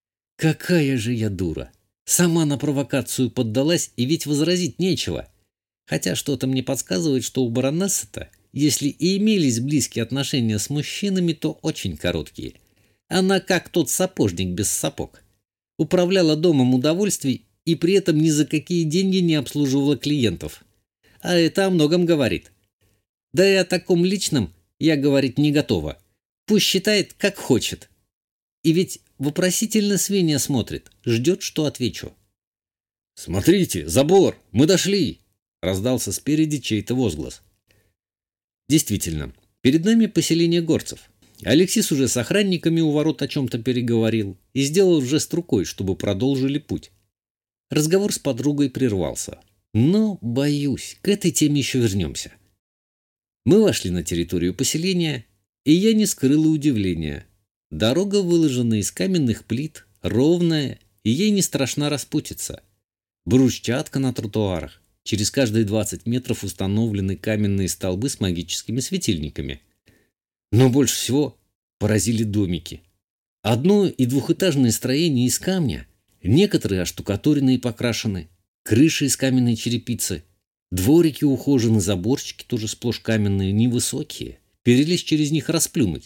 Какая же я дура! Сама на провокацию поддалась, и ведь возразить нечего. Хотя что-то мне подсказывает, что у баронессы-то, если и имелись близкие отношения с мужчинами, то очень короткие. Она как тот сапожник без сапог. Управляла домом удовольствий и при этом ни за какие деньги не обслуживала клиентов. А это о многом говорит. Да и о таком личном я говорить не готова. Пусть считает, как хочет. И ведь вопросительно свинья смотрит, ждет, что отвечу. «Смотрите, забор! Мы дошли!» — раздался спереди чей-то возглас. Действительно, перед нами поселение горцев. Алексис уже с охранниками у ворот о чем-то переговорил и сделал жест рукой, чтобы продолжили путь. Разговор с подругой прервался. Но, боюсь, к этой теме еще вернемся. Мы вошли на территорию поселения, и я не скрыла удивления. Дорога выложена из каменных плит, ровная, и ей не страшна распутица. Брусчатка на тротуарах. Через каждые 20 метров установлены каменные столбы с магическими светильниками. Но больше всего поразили домики. Одно- и двухэтажные строения из камня, некоторые оштукатурены и покрашены, крыши из каменной черепицы, дворики ухожены, заборчики тоже сплошь каменные, невысокие, перелезть через них расплюнуть.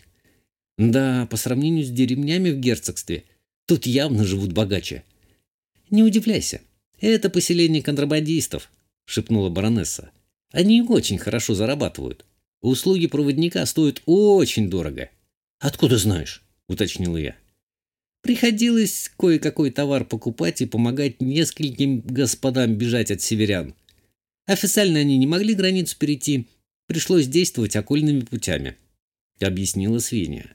Да, по сравнению с деревнями в герцогстве, тут явно живут богаче. Не удивляйся, это поселение контрабандистов, шепнула баронесса. Они очень хорошо зарабатывают. Услуги проводника стоят очень дорого. Откуда знаешь? Уточнила я. Приходилось кое-какой товар покупать и помогать нескольким господам бежать от северян. Официально они не могли границу перейти, пришлось действовать окольными путями, объяснила свинья.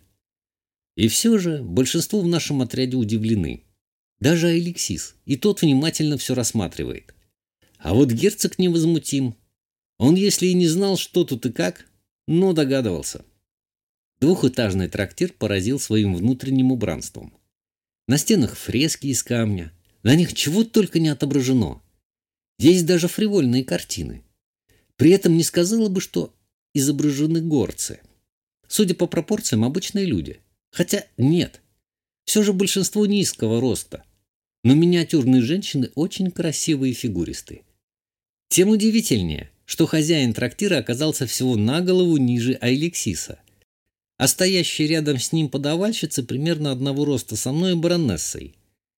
И все же большинство в нашем отряде удивлены. Даже Алексис, и тот внимательно все рассматривает. А вот герцог невозмутим. Он, если и не знал, что тут и как, но догадывался. Двухэтажный трактир поразил своим внутренним убранством. На стенах фрески из камня, на них чего только не отображено. Есть даже фривольные картины. При этом не сказала бы, что изображены горцы. Судя по пропорциям, обычные люди. Хотя нет, все же большинство низкого роста, но миниатюрные женщины очень красивые и фигуристые. Тем удивительнее, что хозяин трактира оказался всего на голову ниже Алексиса, а стоящие рядом с ним подавальщицы примерно одного роста со мной и баронессой.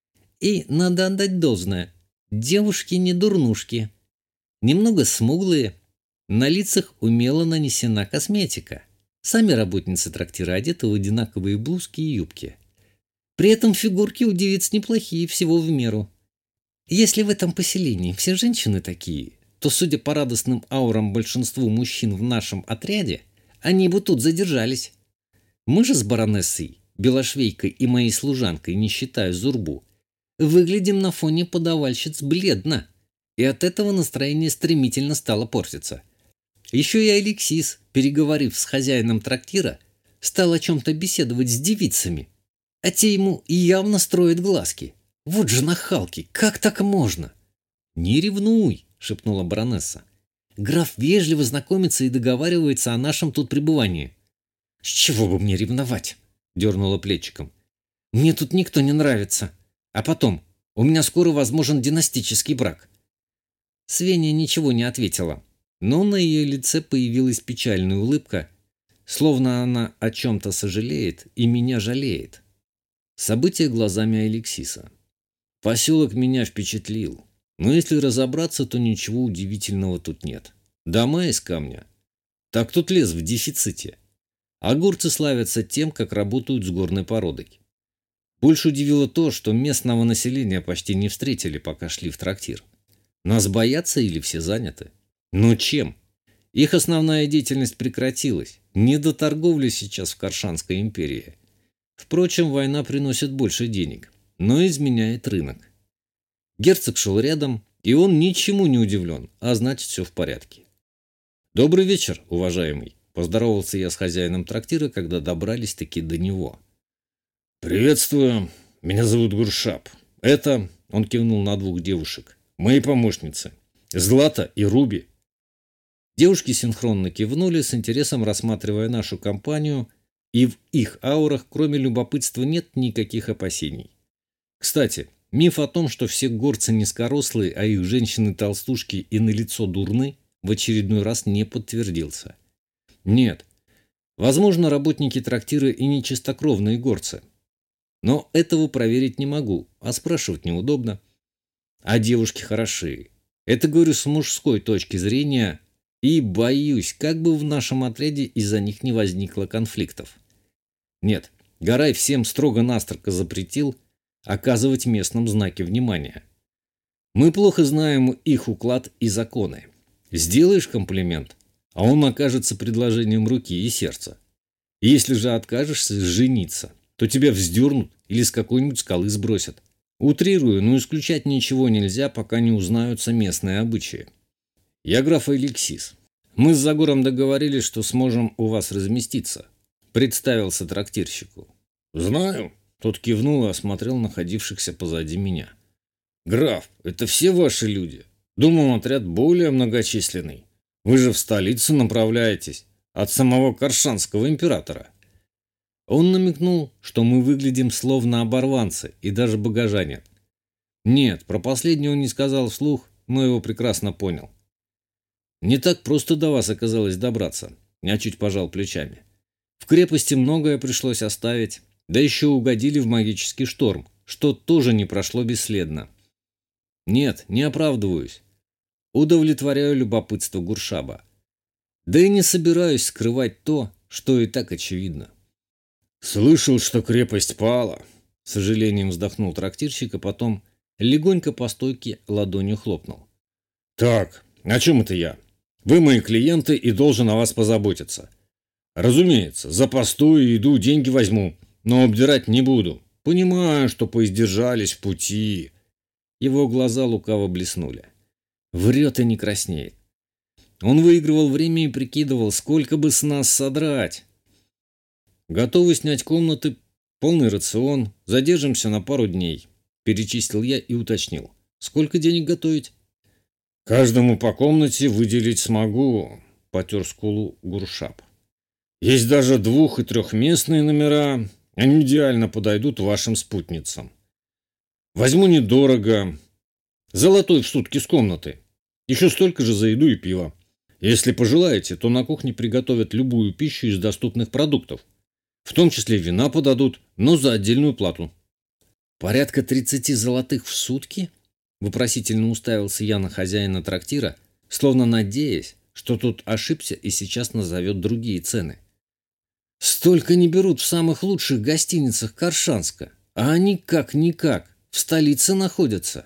И надо отдать должное, девушки не дурнушки, немного смуглые, на лицах умело нанесена косметика. Сами работницы трактира одеты в одинаковые блузки и юбки. При этом фигурки у девиц неплохие, всего в меру. Если в этом поселении все женщины такие, то, судя по радостным аурам большинству мужчин в нашем отряде, они бы тут задержались. Мы же с баронессой, белошвейкой и моей служанкой, не считая Зурбу, выглядим на фоне подавальщиц бледно, и от этого настроение стремительно стало портиться. Еще и Алексис, переговорив с хозяином трактира, стал о чем-то беседовать с девицами, а те ему явно строят глазки. Вот же нахалки, как так можно? «Не ревнуй», — шепнула баронесса. «Граф вежливо знакомится и договаривается о нашем тут пребывании». «С чего бы мне ревновать?» — дернула плечиком. «Мне тут никто не нравится. А потом, у меня скоро возможен династический брак». Свеня ничего не ответила, но на ее лице появилась печальная улыбка, словно она о чем-то сожалеет и меня жалеет. События глазами Алексиса. Поселок меня впечатлил, но если разобраться, то ничего удивительного тут нет. Дома из камня. Так тут лес в дефиците. А горцы славятся тем, как работают с горной породой. Больше удивило то, что местного населения почти не встретили, пока шли в трактир. Нас боятся или все заняты? Но чем? Их основная деятельность прекратилась. Не до торговли сейчас в Каршанской империи. Впрочем, война приносит больше денег. но изменяет рынок. Герцог шел рядом, и он ничему не удивлен, а значит, все в порядке. «Добрый вечер, уважаемый», – поздоровался я с хозяином трактира, когда добрались-таки до него. «Приветствую, меня зовут Гуршап. Это, — он кивнул на двух девушек, — мои помощницы, Злата и Руби». Девушки синхронно кивнули, с интересом рассматривая нашу компанию, и в их аурах, кроме любопытства, нет никаких опасений. Кстати, миф о том, что все горцы низкорослые, а их женщины-толстушки и налицо дурны, в очередной раз не подтвердился. Нет, возможно, работники трактира и не чистокровные горцы. Но этого проверить не могу, а спрашивать неудобно. А девушки хороши. Это говорю с мужской точки зрения, и боюсь, как бы в нашем отряде из-за них не возникло конфликтов. Нет, Гарай всем строго-настрого запретил оказывать местным знаки внимания. Мы плохо знаем их уклад и законы. Сделаешь комплимент, а он окажется предложением руки и сердца. Если же откажешься жениться, то тебя вздернут или с какой-нибудь скалы сбросят. Утрирую, но исключать ничего нельзя, пока не узнаются местные обычаи. Я граф Алексис. Мы с Загором договорились, что сможем у вас разместиться. Представился трактирщику. «Знаю», — Тот кивнул и осмотрел находившихся позади меня. «Граф, это все ваши люди? Думал, отряд более многочисленный. Вы же в столицу направляетесь от самого Каршанского императора». Он намекнул, что мы выглядим словно оборванцы, и даже багажа нет. Нет, про последнее он не сказал вслух, но его прекрасно понял. Не так просто до вас оказалось добраться. Я чуть пожал плечами. В крепости многое пришлось оставить, да еще угодили в магический шторм, что тоже не прошло бесследно. Нет, не оправдываюсь. Удовлетворяю любопытство Гуршаба. Да и не собираюсь скрывать то, что и так очевидно. «Слышал, что крепость пала», — с сожалением вздохнул трактирщик, а потом легонько по стойке ладонью хлопнул. «Так, о чем это я? Вы мои клиенты и должен о вас позаботиться. Разумеется, за посту и еду деньги возьму, но обдирать не буду. Понимаю, что поиздержались в пути». Его глаза лукаво блеснули. Врет и не краснеет. Он выигрывал время и прикидывал, сколько бы с нас содрать. Готовы снять комнаты, полный рацион, задержимся на пару дней. Перечислил я и уточнил. Сколько денег готовить? «Каждому по комнате выделить смогу», — потер скулу Гуршап. «Есть даже 2- и 3-местные номера. Они идеально подойдут вашим спутницам. Возьму недорого. Золотой в сутки с комнаты. Еще столько же за еду и пиво. Если пожелаете, то на кухне приготовят любую пищу из доступных продуктов. В том числе вина подадут, но за отдельную плату». «Порядка 30 золотых в сутки?» Вопросительно уставился я на хозяина трактира, словно надеясь, что тот ошибся и сейчас назовет другие цены. «Столько не берут в самых лучших гостиницах Каршанска, а они как-никак в столице находятся».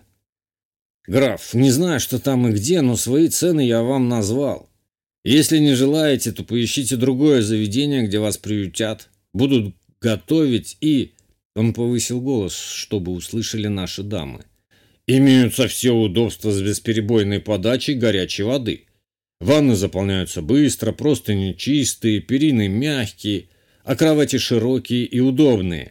«Граф, не знаю, что там и где, но свои цены я вам назвал. Если не желаете, то поищите другое заведение, где вас приютят, будут готовить и...» Он повысил голос, чтобы услышали наши дамы. «Имеются все удобства с бесперебойной подачей горячей воды. Ванны заполняются быстро, простыни чистые, перины мягкие, а кровати широкие и удобные».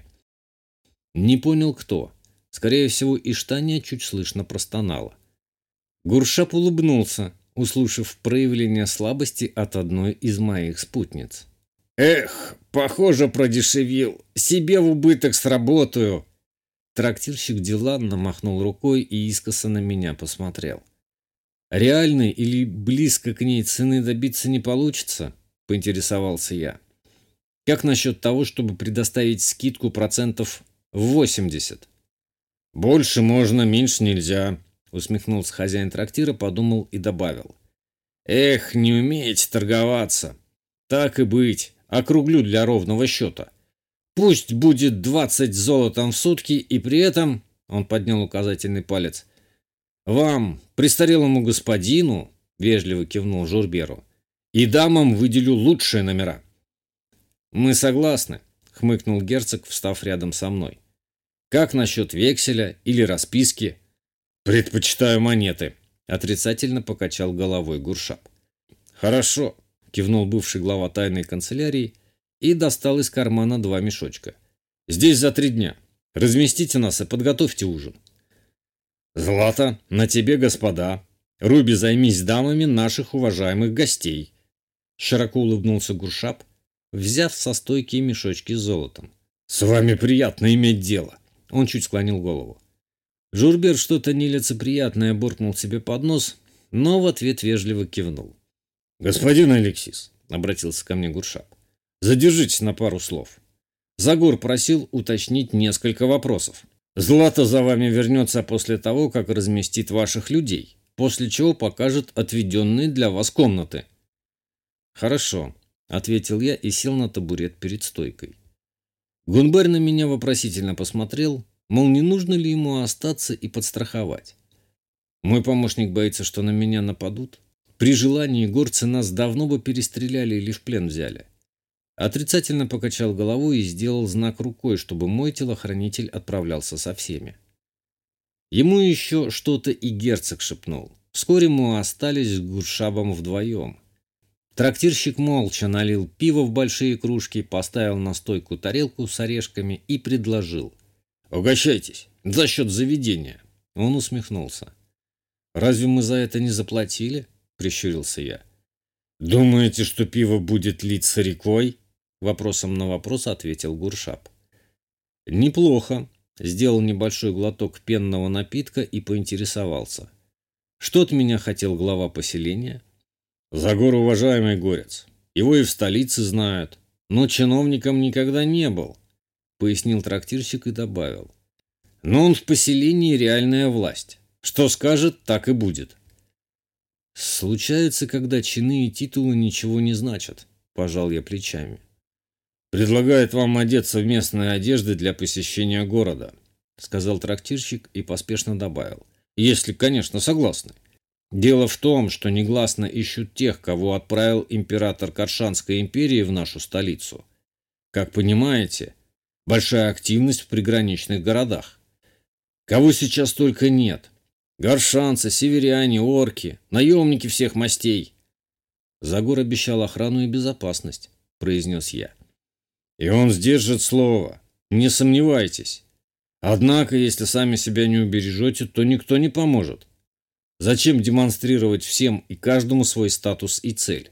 Не понял, кто. Скорее всего, и Штаня чуть слышно простонала. Гуршап улыбнулся, услышав проявление слабости от одной из моих спутниц. «Эх, похоже, продешевил. Себе в убыток сработаю». Трактирщик деланно махнул рукой и искоса на меня посмотрел. «Реальной или близко к ней цены добиться не получится?» – поинтересовался я. «Как насчет того, чтобы предоставить скидку 80%?» «Больше можно, меньше нельзя», – усмехнулся хозяин трактира, подумал и добавил. «Эх, не умеете торговаться. Так и быть, округлю для ровного счета. Пусть будет 20 золотом в сутки, и при этом, он поднял указательный палец, вам, престарелому господину, вежливо кивнул Журберу, и дамам выделю лучшие номера». «Мы согласны», — хмыкнул герцог, встав рядом со мной. Как насчет векселя или расписки? Предпочитаю монеты. Отрицательно покачал головой Гуршап. Хорошо, кивнул бывший глава тайной канцелярии и достал из кармана 2 мешочка. Здесь за 3 дня. Разместите нас и подготовьте ужин. Злата, на тебе, господа. Руби, займись дамами наших уважаемых гостей. Широко улыбнулся Гуршап, взяв со стойки мешочки с золотом. С вами приятно иметь дело. Он чуть склонил голову. Журбер что-то нелицеприятное буркнул себе под нос, но в ответ вежливо кивнул. «Господин Алексис», — обратился ко мне Гуршап, — «задержитесь на пару слов. Загор просил уточнить несколько вопросов. Злата за вами вернется после того, как разместит ваших людей, после чего покажет отведенные для вас комнаты». «Хорошо», — ответил я и сел на табурет перед стойкой. Гунбар на меня вопросительно посмотрел, мол, не нужно ли ему остаться и подстраховать. Мой помощник боится, что на меня нападут. При желании горцы нас давно бы перестреляли или в плен взяли. Отрицательно покачал головой и сделал знак рукой, чтобы мой телохранитель отправлялся со всеми. Ему еще что-то и герцог шепнул. Вскоре мы остались с Гуршабом вдвоем. Трактирщик молча налил пиво в большие кружки, поставил на стойку тарелку с орешками и предложил. «Угощайтесь, за счет заведения». Он усмехнулся. «Разве мы за это не заплатили?» — прищурился я. «Думаете, что пиво будет литься рекой?» Вопросом на вопрос ответил Гуршап. «Неплохо», — сделал небольшой глоток пенного напитка и поинтересовался. «Что от меня хотел глава поселения?» «Загор уважаемый горец. Его и в столице знают, но чиновником никогда не был», — пояснил трактирщик и добавил. «Но он в поселении реальная власть. Что скажет, так и будет». «Случается, когда чины и титулы ничего не значат», – пожал я плечами. «Предлагает вам одеться в местные одежды для посещения города», – сказал трактирщик и поспешно добавил. «Если, конечно, согласны. Дело в том, что негласно ищут тех, кого отправил император Каршанской империи в нашу столицу. Как понимаете, большая активность в приграничных городах. Кого сейчас только нет. Горшанцы, северяне, орки, наемники всех мастей». «Загор обещал охрану и безопасность», – произнес я. «И он сдержит слово, не сомневайтесь. Однако, если сами себя не убережете, то никто не поможет. Зачем демонстрировать всем и каждому свой статус и цель?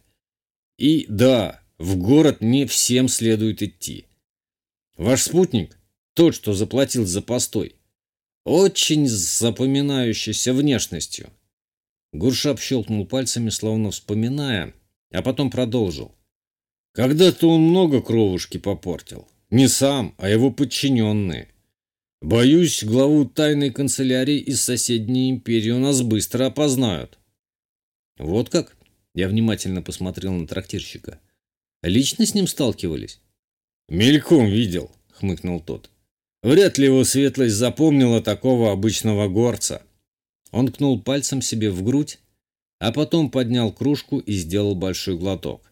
И да, в город не всем следует идти. Ваш спутник, тот, что заплатил за постой, очень с запоминающейся внешностью». Гуршап щелкнул пальцами, словно вспоминая, а потом продолжил. «Когда-то он много кровушки попортил. Не сам, а его подчиненные. Боюсь, главу тайной канцелярии из соседней империи у нас быстро опознают». «Вот как?» – я внимательно посмотрел на трактирщика. «Лично с ним сталкивались?» «Мельком видел», – хмыкнул тот. «Вряд ли его светлость запомнила такого обычного горца». Он ткнул пальцем себе в грудь, а потом поднял кружку и сделал большой глоток.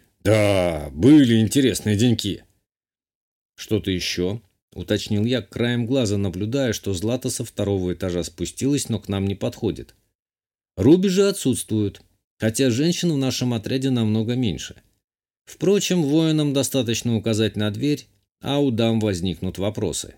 «Да, были интересные деньки». «Что-то еще?» – уточнил я, краем глаза наблюдая, что Злата со 2-го этажа спустилась, но к нам не подходит. Руби же отсутствует, хотя женщин в нашем отряде намного меньше. Впрочем, воинам достаточно указать на дверь, а у дам возникнут вопросы.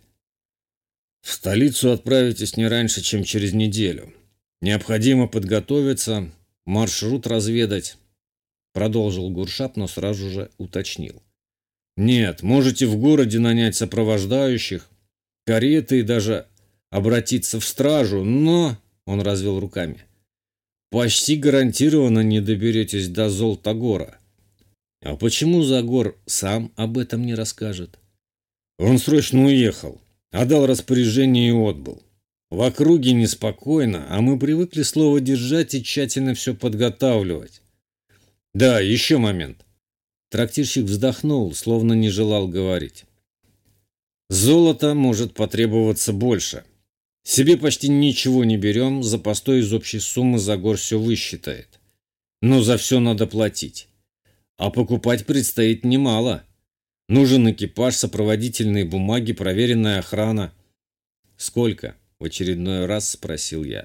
«В столицу отправитесь не раньше, чем через неделю. Необходимо подготовиться, маршрут разведать», – продолжил Гуршап, но сразу же уточнил. «Нет, можете в городе нанять сопровождающих, кареты и даже обратиться в стражу, но...» – он развел руками. «Почти гарантированно не доберетесь до Золотогора». «А почему Загор сам об этом не расскажет?» «Он срочно уехал, отдал распоряжение и отбыл. В округе неспокойно, а мы привыкли слово держать и тщательно все подготавливать. Да, еще момент». Трактирщик вздохнул, словно не желал говорить. «Золота может потребоваться больше. Себе почти ничего не берем, за постой из общей суммы Загор все высчитает. Но за все надо платить. А покупать предстоит немало. Нужен экипаж, сопроводительные бумаги, проверенная охрана. «Сколько?» — в очередной раз спросил я.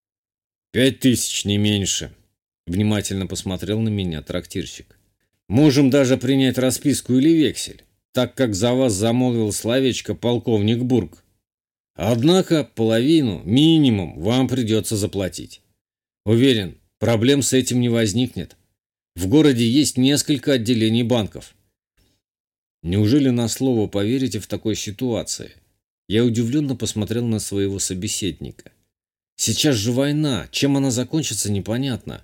5000, не меньше», — внимательно посмотрел на меня трактирщик. «Можем даже принять расписку или вексель, так как за вас замолвил словечко полковник Бург. Однако половину, минимум, вам придется заплатить. Уверен, проблем с этим не возникнет. В городе есть несколько отделений банков». Неужели на слово поверите в такой ситуации? Я удивленно посмотрел на своего собеседника. Сейчас же война, чем она закончится, непонятно.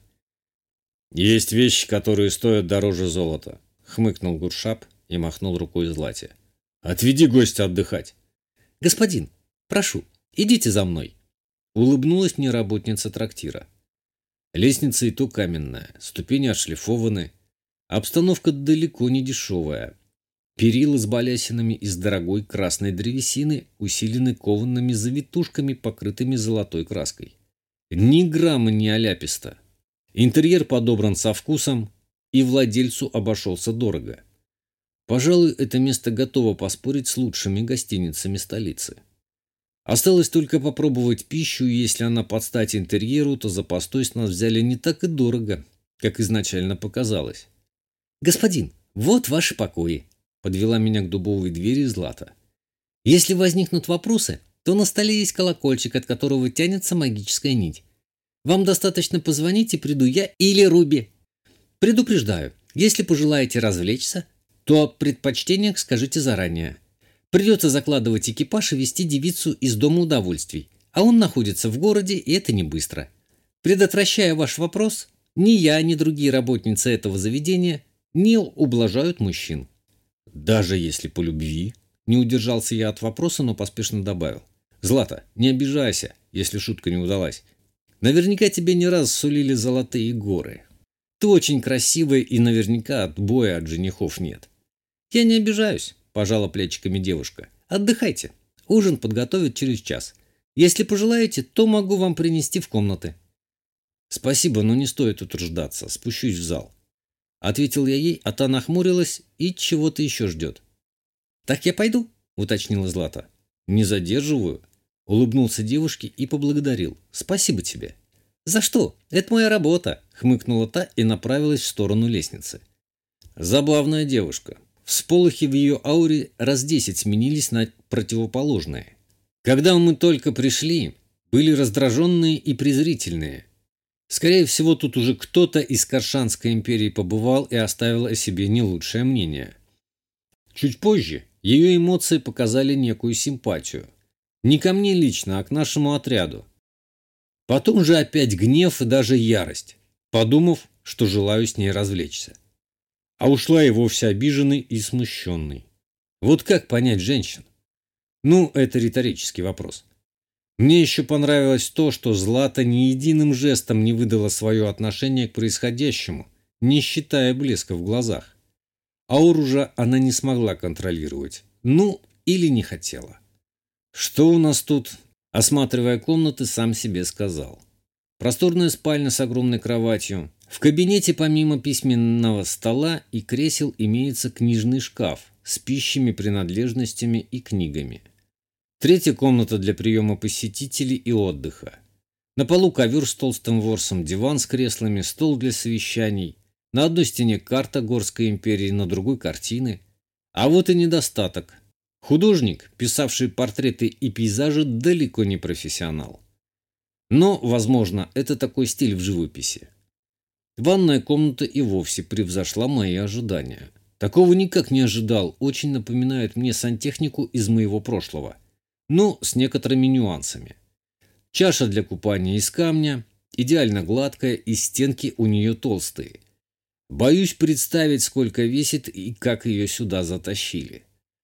«Есть вещи, которые стоят дороже золота», — хмыкнул Гуршап и махнул рукой Злате. «Отведи гостя отдыхать». «Господин, прошу, идите за мной», — улыбнулась мне работница трактира. Лестница и то каменная, ступени отшлифованы, обстановка далеко не дешевая. Перила с балясинами из дорогой красной древесины усилены коваными завитушками, покрытыми золотой краской. Ни грамма не аляписта. Интерьер подобран со вкусом и владельцу обошелся дорого. Пожалуй, это место готово поспорить с лучшими гостиницами столицы. Осталось только попробовать пищу, и если она под стать интерьеру, то за постой с нас взяли не так и дорого, как изначально показалось. «Господин, вот ваши покои», — подвела меня к дубовой двери Злата. «Если возникнут вопросы, то на столе есть колокольчик, от которого тянется магическая нить. Вам достаточно позвонить, и приду я или Руби. Предупреждаю, если пожелаете развлечься, то о предпочтениях скажите заранее. Придется закладывать экипаж и вести девицу из дома удовольствий, а он находится в городе, и это не быстро. Предотвращая ваш вопрос, ни я, ни другие работницы этого заведения не ублажают мужчин». «Даже если по любви?» Не удержался я от вопроса, но поспешно добавил. «Злата, не обижайся, если шутка не удалась. Наверняка тебе не раз сулили золотые горы. Ты очень красивая, и наверняка отбоя от женихов нет». «Я не обижаюсь», – пожала плечиками девушка. «Отдыхайте. Ужин подготовят через час. Если пожелаете, то могу вам принести в комнаты». «Спасибо, но не стоит утруждаться. Спущусь в зал». Ответил я ей, а та нахмурилась и чего-то еще ждет. «Так я пойду?» – уточнила Злата. «Не задерживаю», – улыбнулся девушке и поблагодарил. «Спасибо тебе». «За что? Это моя работа», – хмыкнула та и направилась в сторону лестницы. Забавная девушка. Всполохи в ее ауре раз 10 сменились на противоположные. Когда мы только пришли, были раздраженные и презрительные. Скорее всего, тут уже кто-то из Каршанской империи побывал и оставил о себе не лучшее мнение. Чуть позже ее эмоции показали некую симпатию. Не ко мне лично, а к нашему отряду. Потом же опять гнев и даже ярость, подумав, что желаю с ней развлечься. А ушла и вовсе обиженной и смущенной. Вот как понять женщин? Ну, это риторический вопрос. Мне еще понравилось то, что Злата ни единым жестом не выдала свое отношение к происходящему, не считая блеска в глазах. Ауру же она не смогла контролировать. Ну, или не хотела. «Что у нас тут?» Осматривая комнаты, сам себе сказал. Просторная спальня с огромной кроватью. В кабинете помимо письменного стола и кресел имеется книжный шкаф с пищими принадлежностями и книгами. Третья комната для приема посетителей и отдыха. На полу ковер с толстым ворсом, диван с креслами, стол для совещаний. На одной стене карта Горской империи, на другой картины. А вот и недостаток. Художник, писавший портреты и пейзажи, далеко не профессионал. Но, возможно, это такой стиль в живописи. Ванная комната и вовсе превзошла мои ожидания. Такого никак не ожидал, очень напоминает мне сантехнику из моего прошлого. Но с некоторыми нюансами. Чаша для купания из камня, идеально гладкая, и стенки у нее толстые. Боюсь представить, сколько весит и как ее сюда затащили.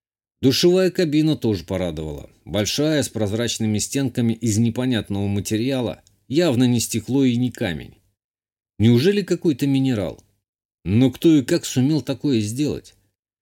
Душевая кабина тоже порадовала. Большая, с прозрачными стенками из непонятного материала, явно не стекло и не камень. Неужели какой-то минерал? Но кто и как сумел такое сделать?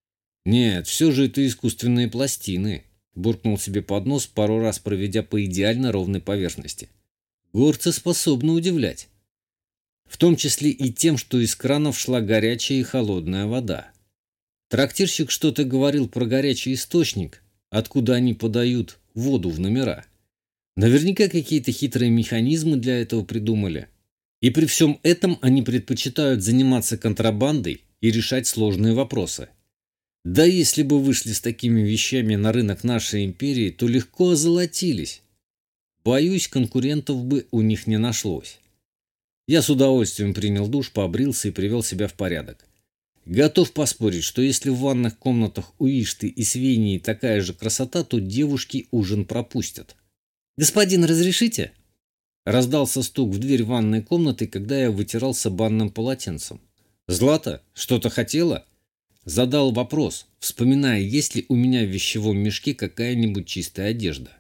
Нет, все же это искусственные пластины. Буркнул себе под нос, пару раз проведя по идеально ровной поверхности. Горцы способны удивлять. В том числе и тем, что из кранов шла горячая и холодная вода. Трактирщик что-то говорил про горячий источник, откуда они подают воду в номера. Наверняка какие-то хитрые механизмы для этого придумали. И при всем этом они предпочитают заниматься контрабандой и решать сложные вопросы. Да если бы вышли с такими вещами на рынок нашей империи, то легко озолотились. Боюсь, конкурентов бы у них не нашлось. Я с удовольствием принял душ, побрился и привел себя в порядок. Готов поспорить, что если в ванных комнатах у Ишты и Свиньи такая же красота, то девушки ужин пропустят. «Господин, разрешите?» Раздался стук в дверь ванной комнаты, когда я вытирался банным полотенцем. «Злата, что-то хотела?» Задал вопрос, вспоминая, есть ли у меня в вещевом мешке какая-нибудь чистая одежда.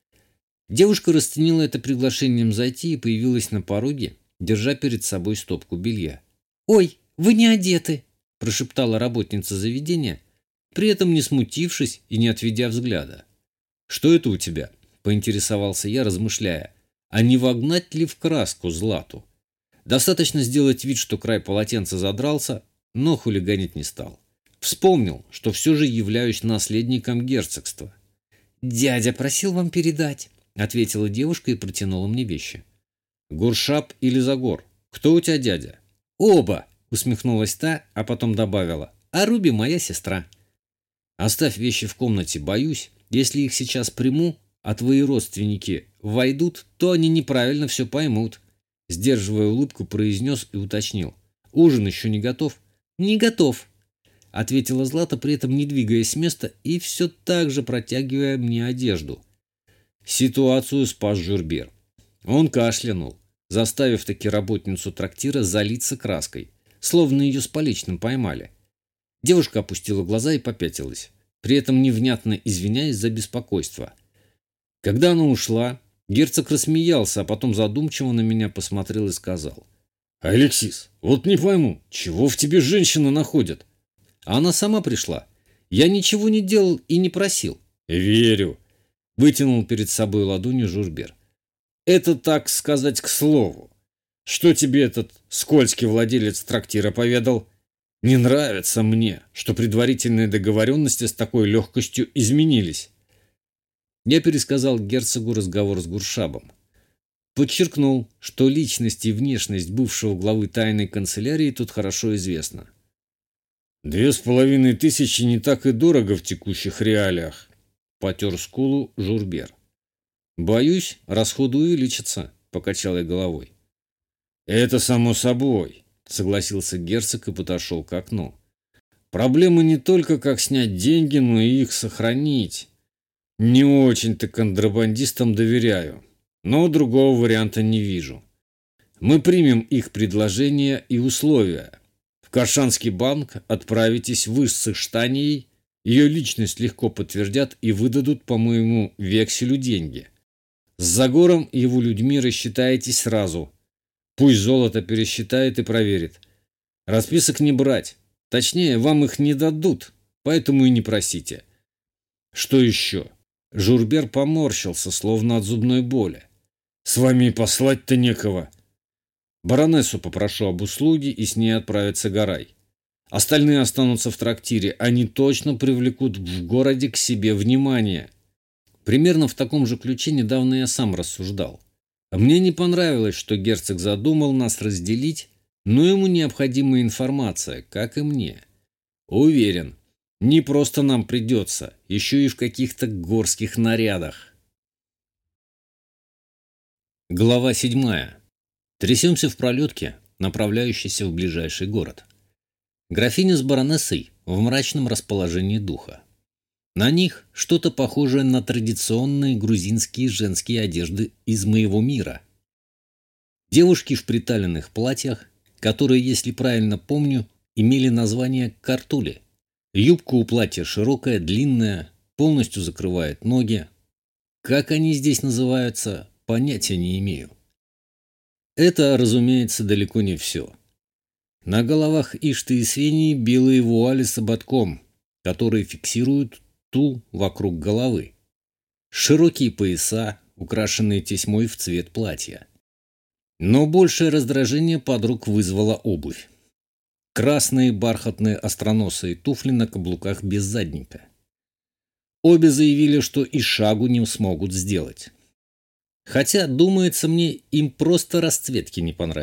Девушка расценила это приглашением зайти и появилась на пороге, держа перед собой стопку белья. «Ой, вы не одеты!» – прошептала работница заведения, при этом не смутившись и не отведя взгляда. «Что это у тебя?» – поинтересовался я, размышляя, а не вогнать ли в краску Злату. Достаточно сделать вид, что край полотенца задрался, но хулиганить не стал. Вспомнил, что все же являюсь наследником герцогства. «Дядя просил вам передать», — ответила девушка и протянула мне вещи. «Гуршаб или Загор? Кто у тебя дядя?» «Оба», — усмехнулась та, а потом добавила. «А Руби моя сестра». «Оставь вещи в комнате, боюсь, если их сейчас приму, а твои родственники войдут, то они неправильно все поймут», — сдерживая улыбку, произнес и уточнил. «Ужин еще не готов?» «Не готов», — ответила Злата, при этом не двигаясь с места и все так же протягивая мне одежду. Ситуацию спас Журбер. Он кашлянул, заставив таки работницу трактира залиться краской, словно ее с поличным поймали. Девушка опустила глаза и попятилась, при этом невнятно извиняясь за беспокойство. Когда она ушла, герцог рассмеялся, а потом задумчиво на меня посмотрел и сказал: «Алексис, вот не пойму, чего в тебе женщина находит?» А она сама пришла. Я ничего не делал и не просил. «Верю», — вытянул перед собой ладонью Журбер. «Это, так сказать, к слову. Что тебе этот скользкий владелец трактира поведал? Не нравится мне, что предварительные договоренности с такой легкостью изменились». Я пересказал герцогу разговор с Гуршабом. Подчеркнул, что личность и внешность бывшего главы тайной канцелярии тут хорошо известна. 2500 не так и дорого в текущих реалиях, потер скулу Журбер. Боюсь, расходы увеличатся, покачал я головой. Это само собой, согласился герцог и подошел к окну. Проблема не только как снять деньги, но и их сохранить. Не очень-то контрабандистам доверяю, но другого варианта не вижу. Мы примем их предложения и условия. В Каршанский банк отправитесь вы с Иштанией, ее личность легко подтвердят и выдадут по моему векселю деньги. С Загором и его людьми рассчитаетесь сразу. Пусть золото пересчитает и проверит. Расписок не брать. Точнее, вам их не дадут, поэтому и не просите. Что еще? Журбер поморщился, словно от зубной боли. С вами и послать-то некого. Баронессу попрошу об услуге и с ней отправится Гарай. Остальные останутся в трактире. Они точно привлекут в городе к себе внимание. Примерно в таком же ключе недавно я сам рассуждал. Мне не понравилось, что герцог задумал нас разделить, но ему необходима информация, как и мне. Уверен, не просто нам придется, еще и в каких-то горских нарядах. Глава 7. Трясемся в пролетке, направляющейся в ближайший город. Графиня с баронессой в мрачном расположении духа. На них что-то похожее на традиционные грузинские женские одежды из моего мира. Девушки в приталенных платьях, которые, если правильно помню, имели название картули. Юбка у платья широкая, длинная, полностью закрывает ноги. Как они здесь называются, понятия не имею. Это, разумеется, далеко не все. На головах Ишты и Свиньи белые вуали с ободком, которые фиксируют тул вокруг головы. Широкие пояса, украшенные тесьмой в цвет платья. Но большее раздражение подруг вызвала обувь. Красные бархатные остроносые туфли на каблуках без задника. Обе заявили, что и шагу не смогут сделать. Хотя, думается мне, им просто расцветки не понравились.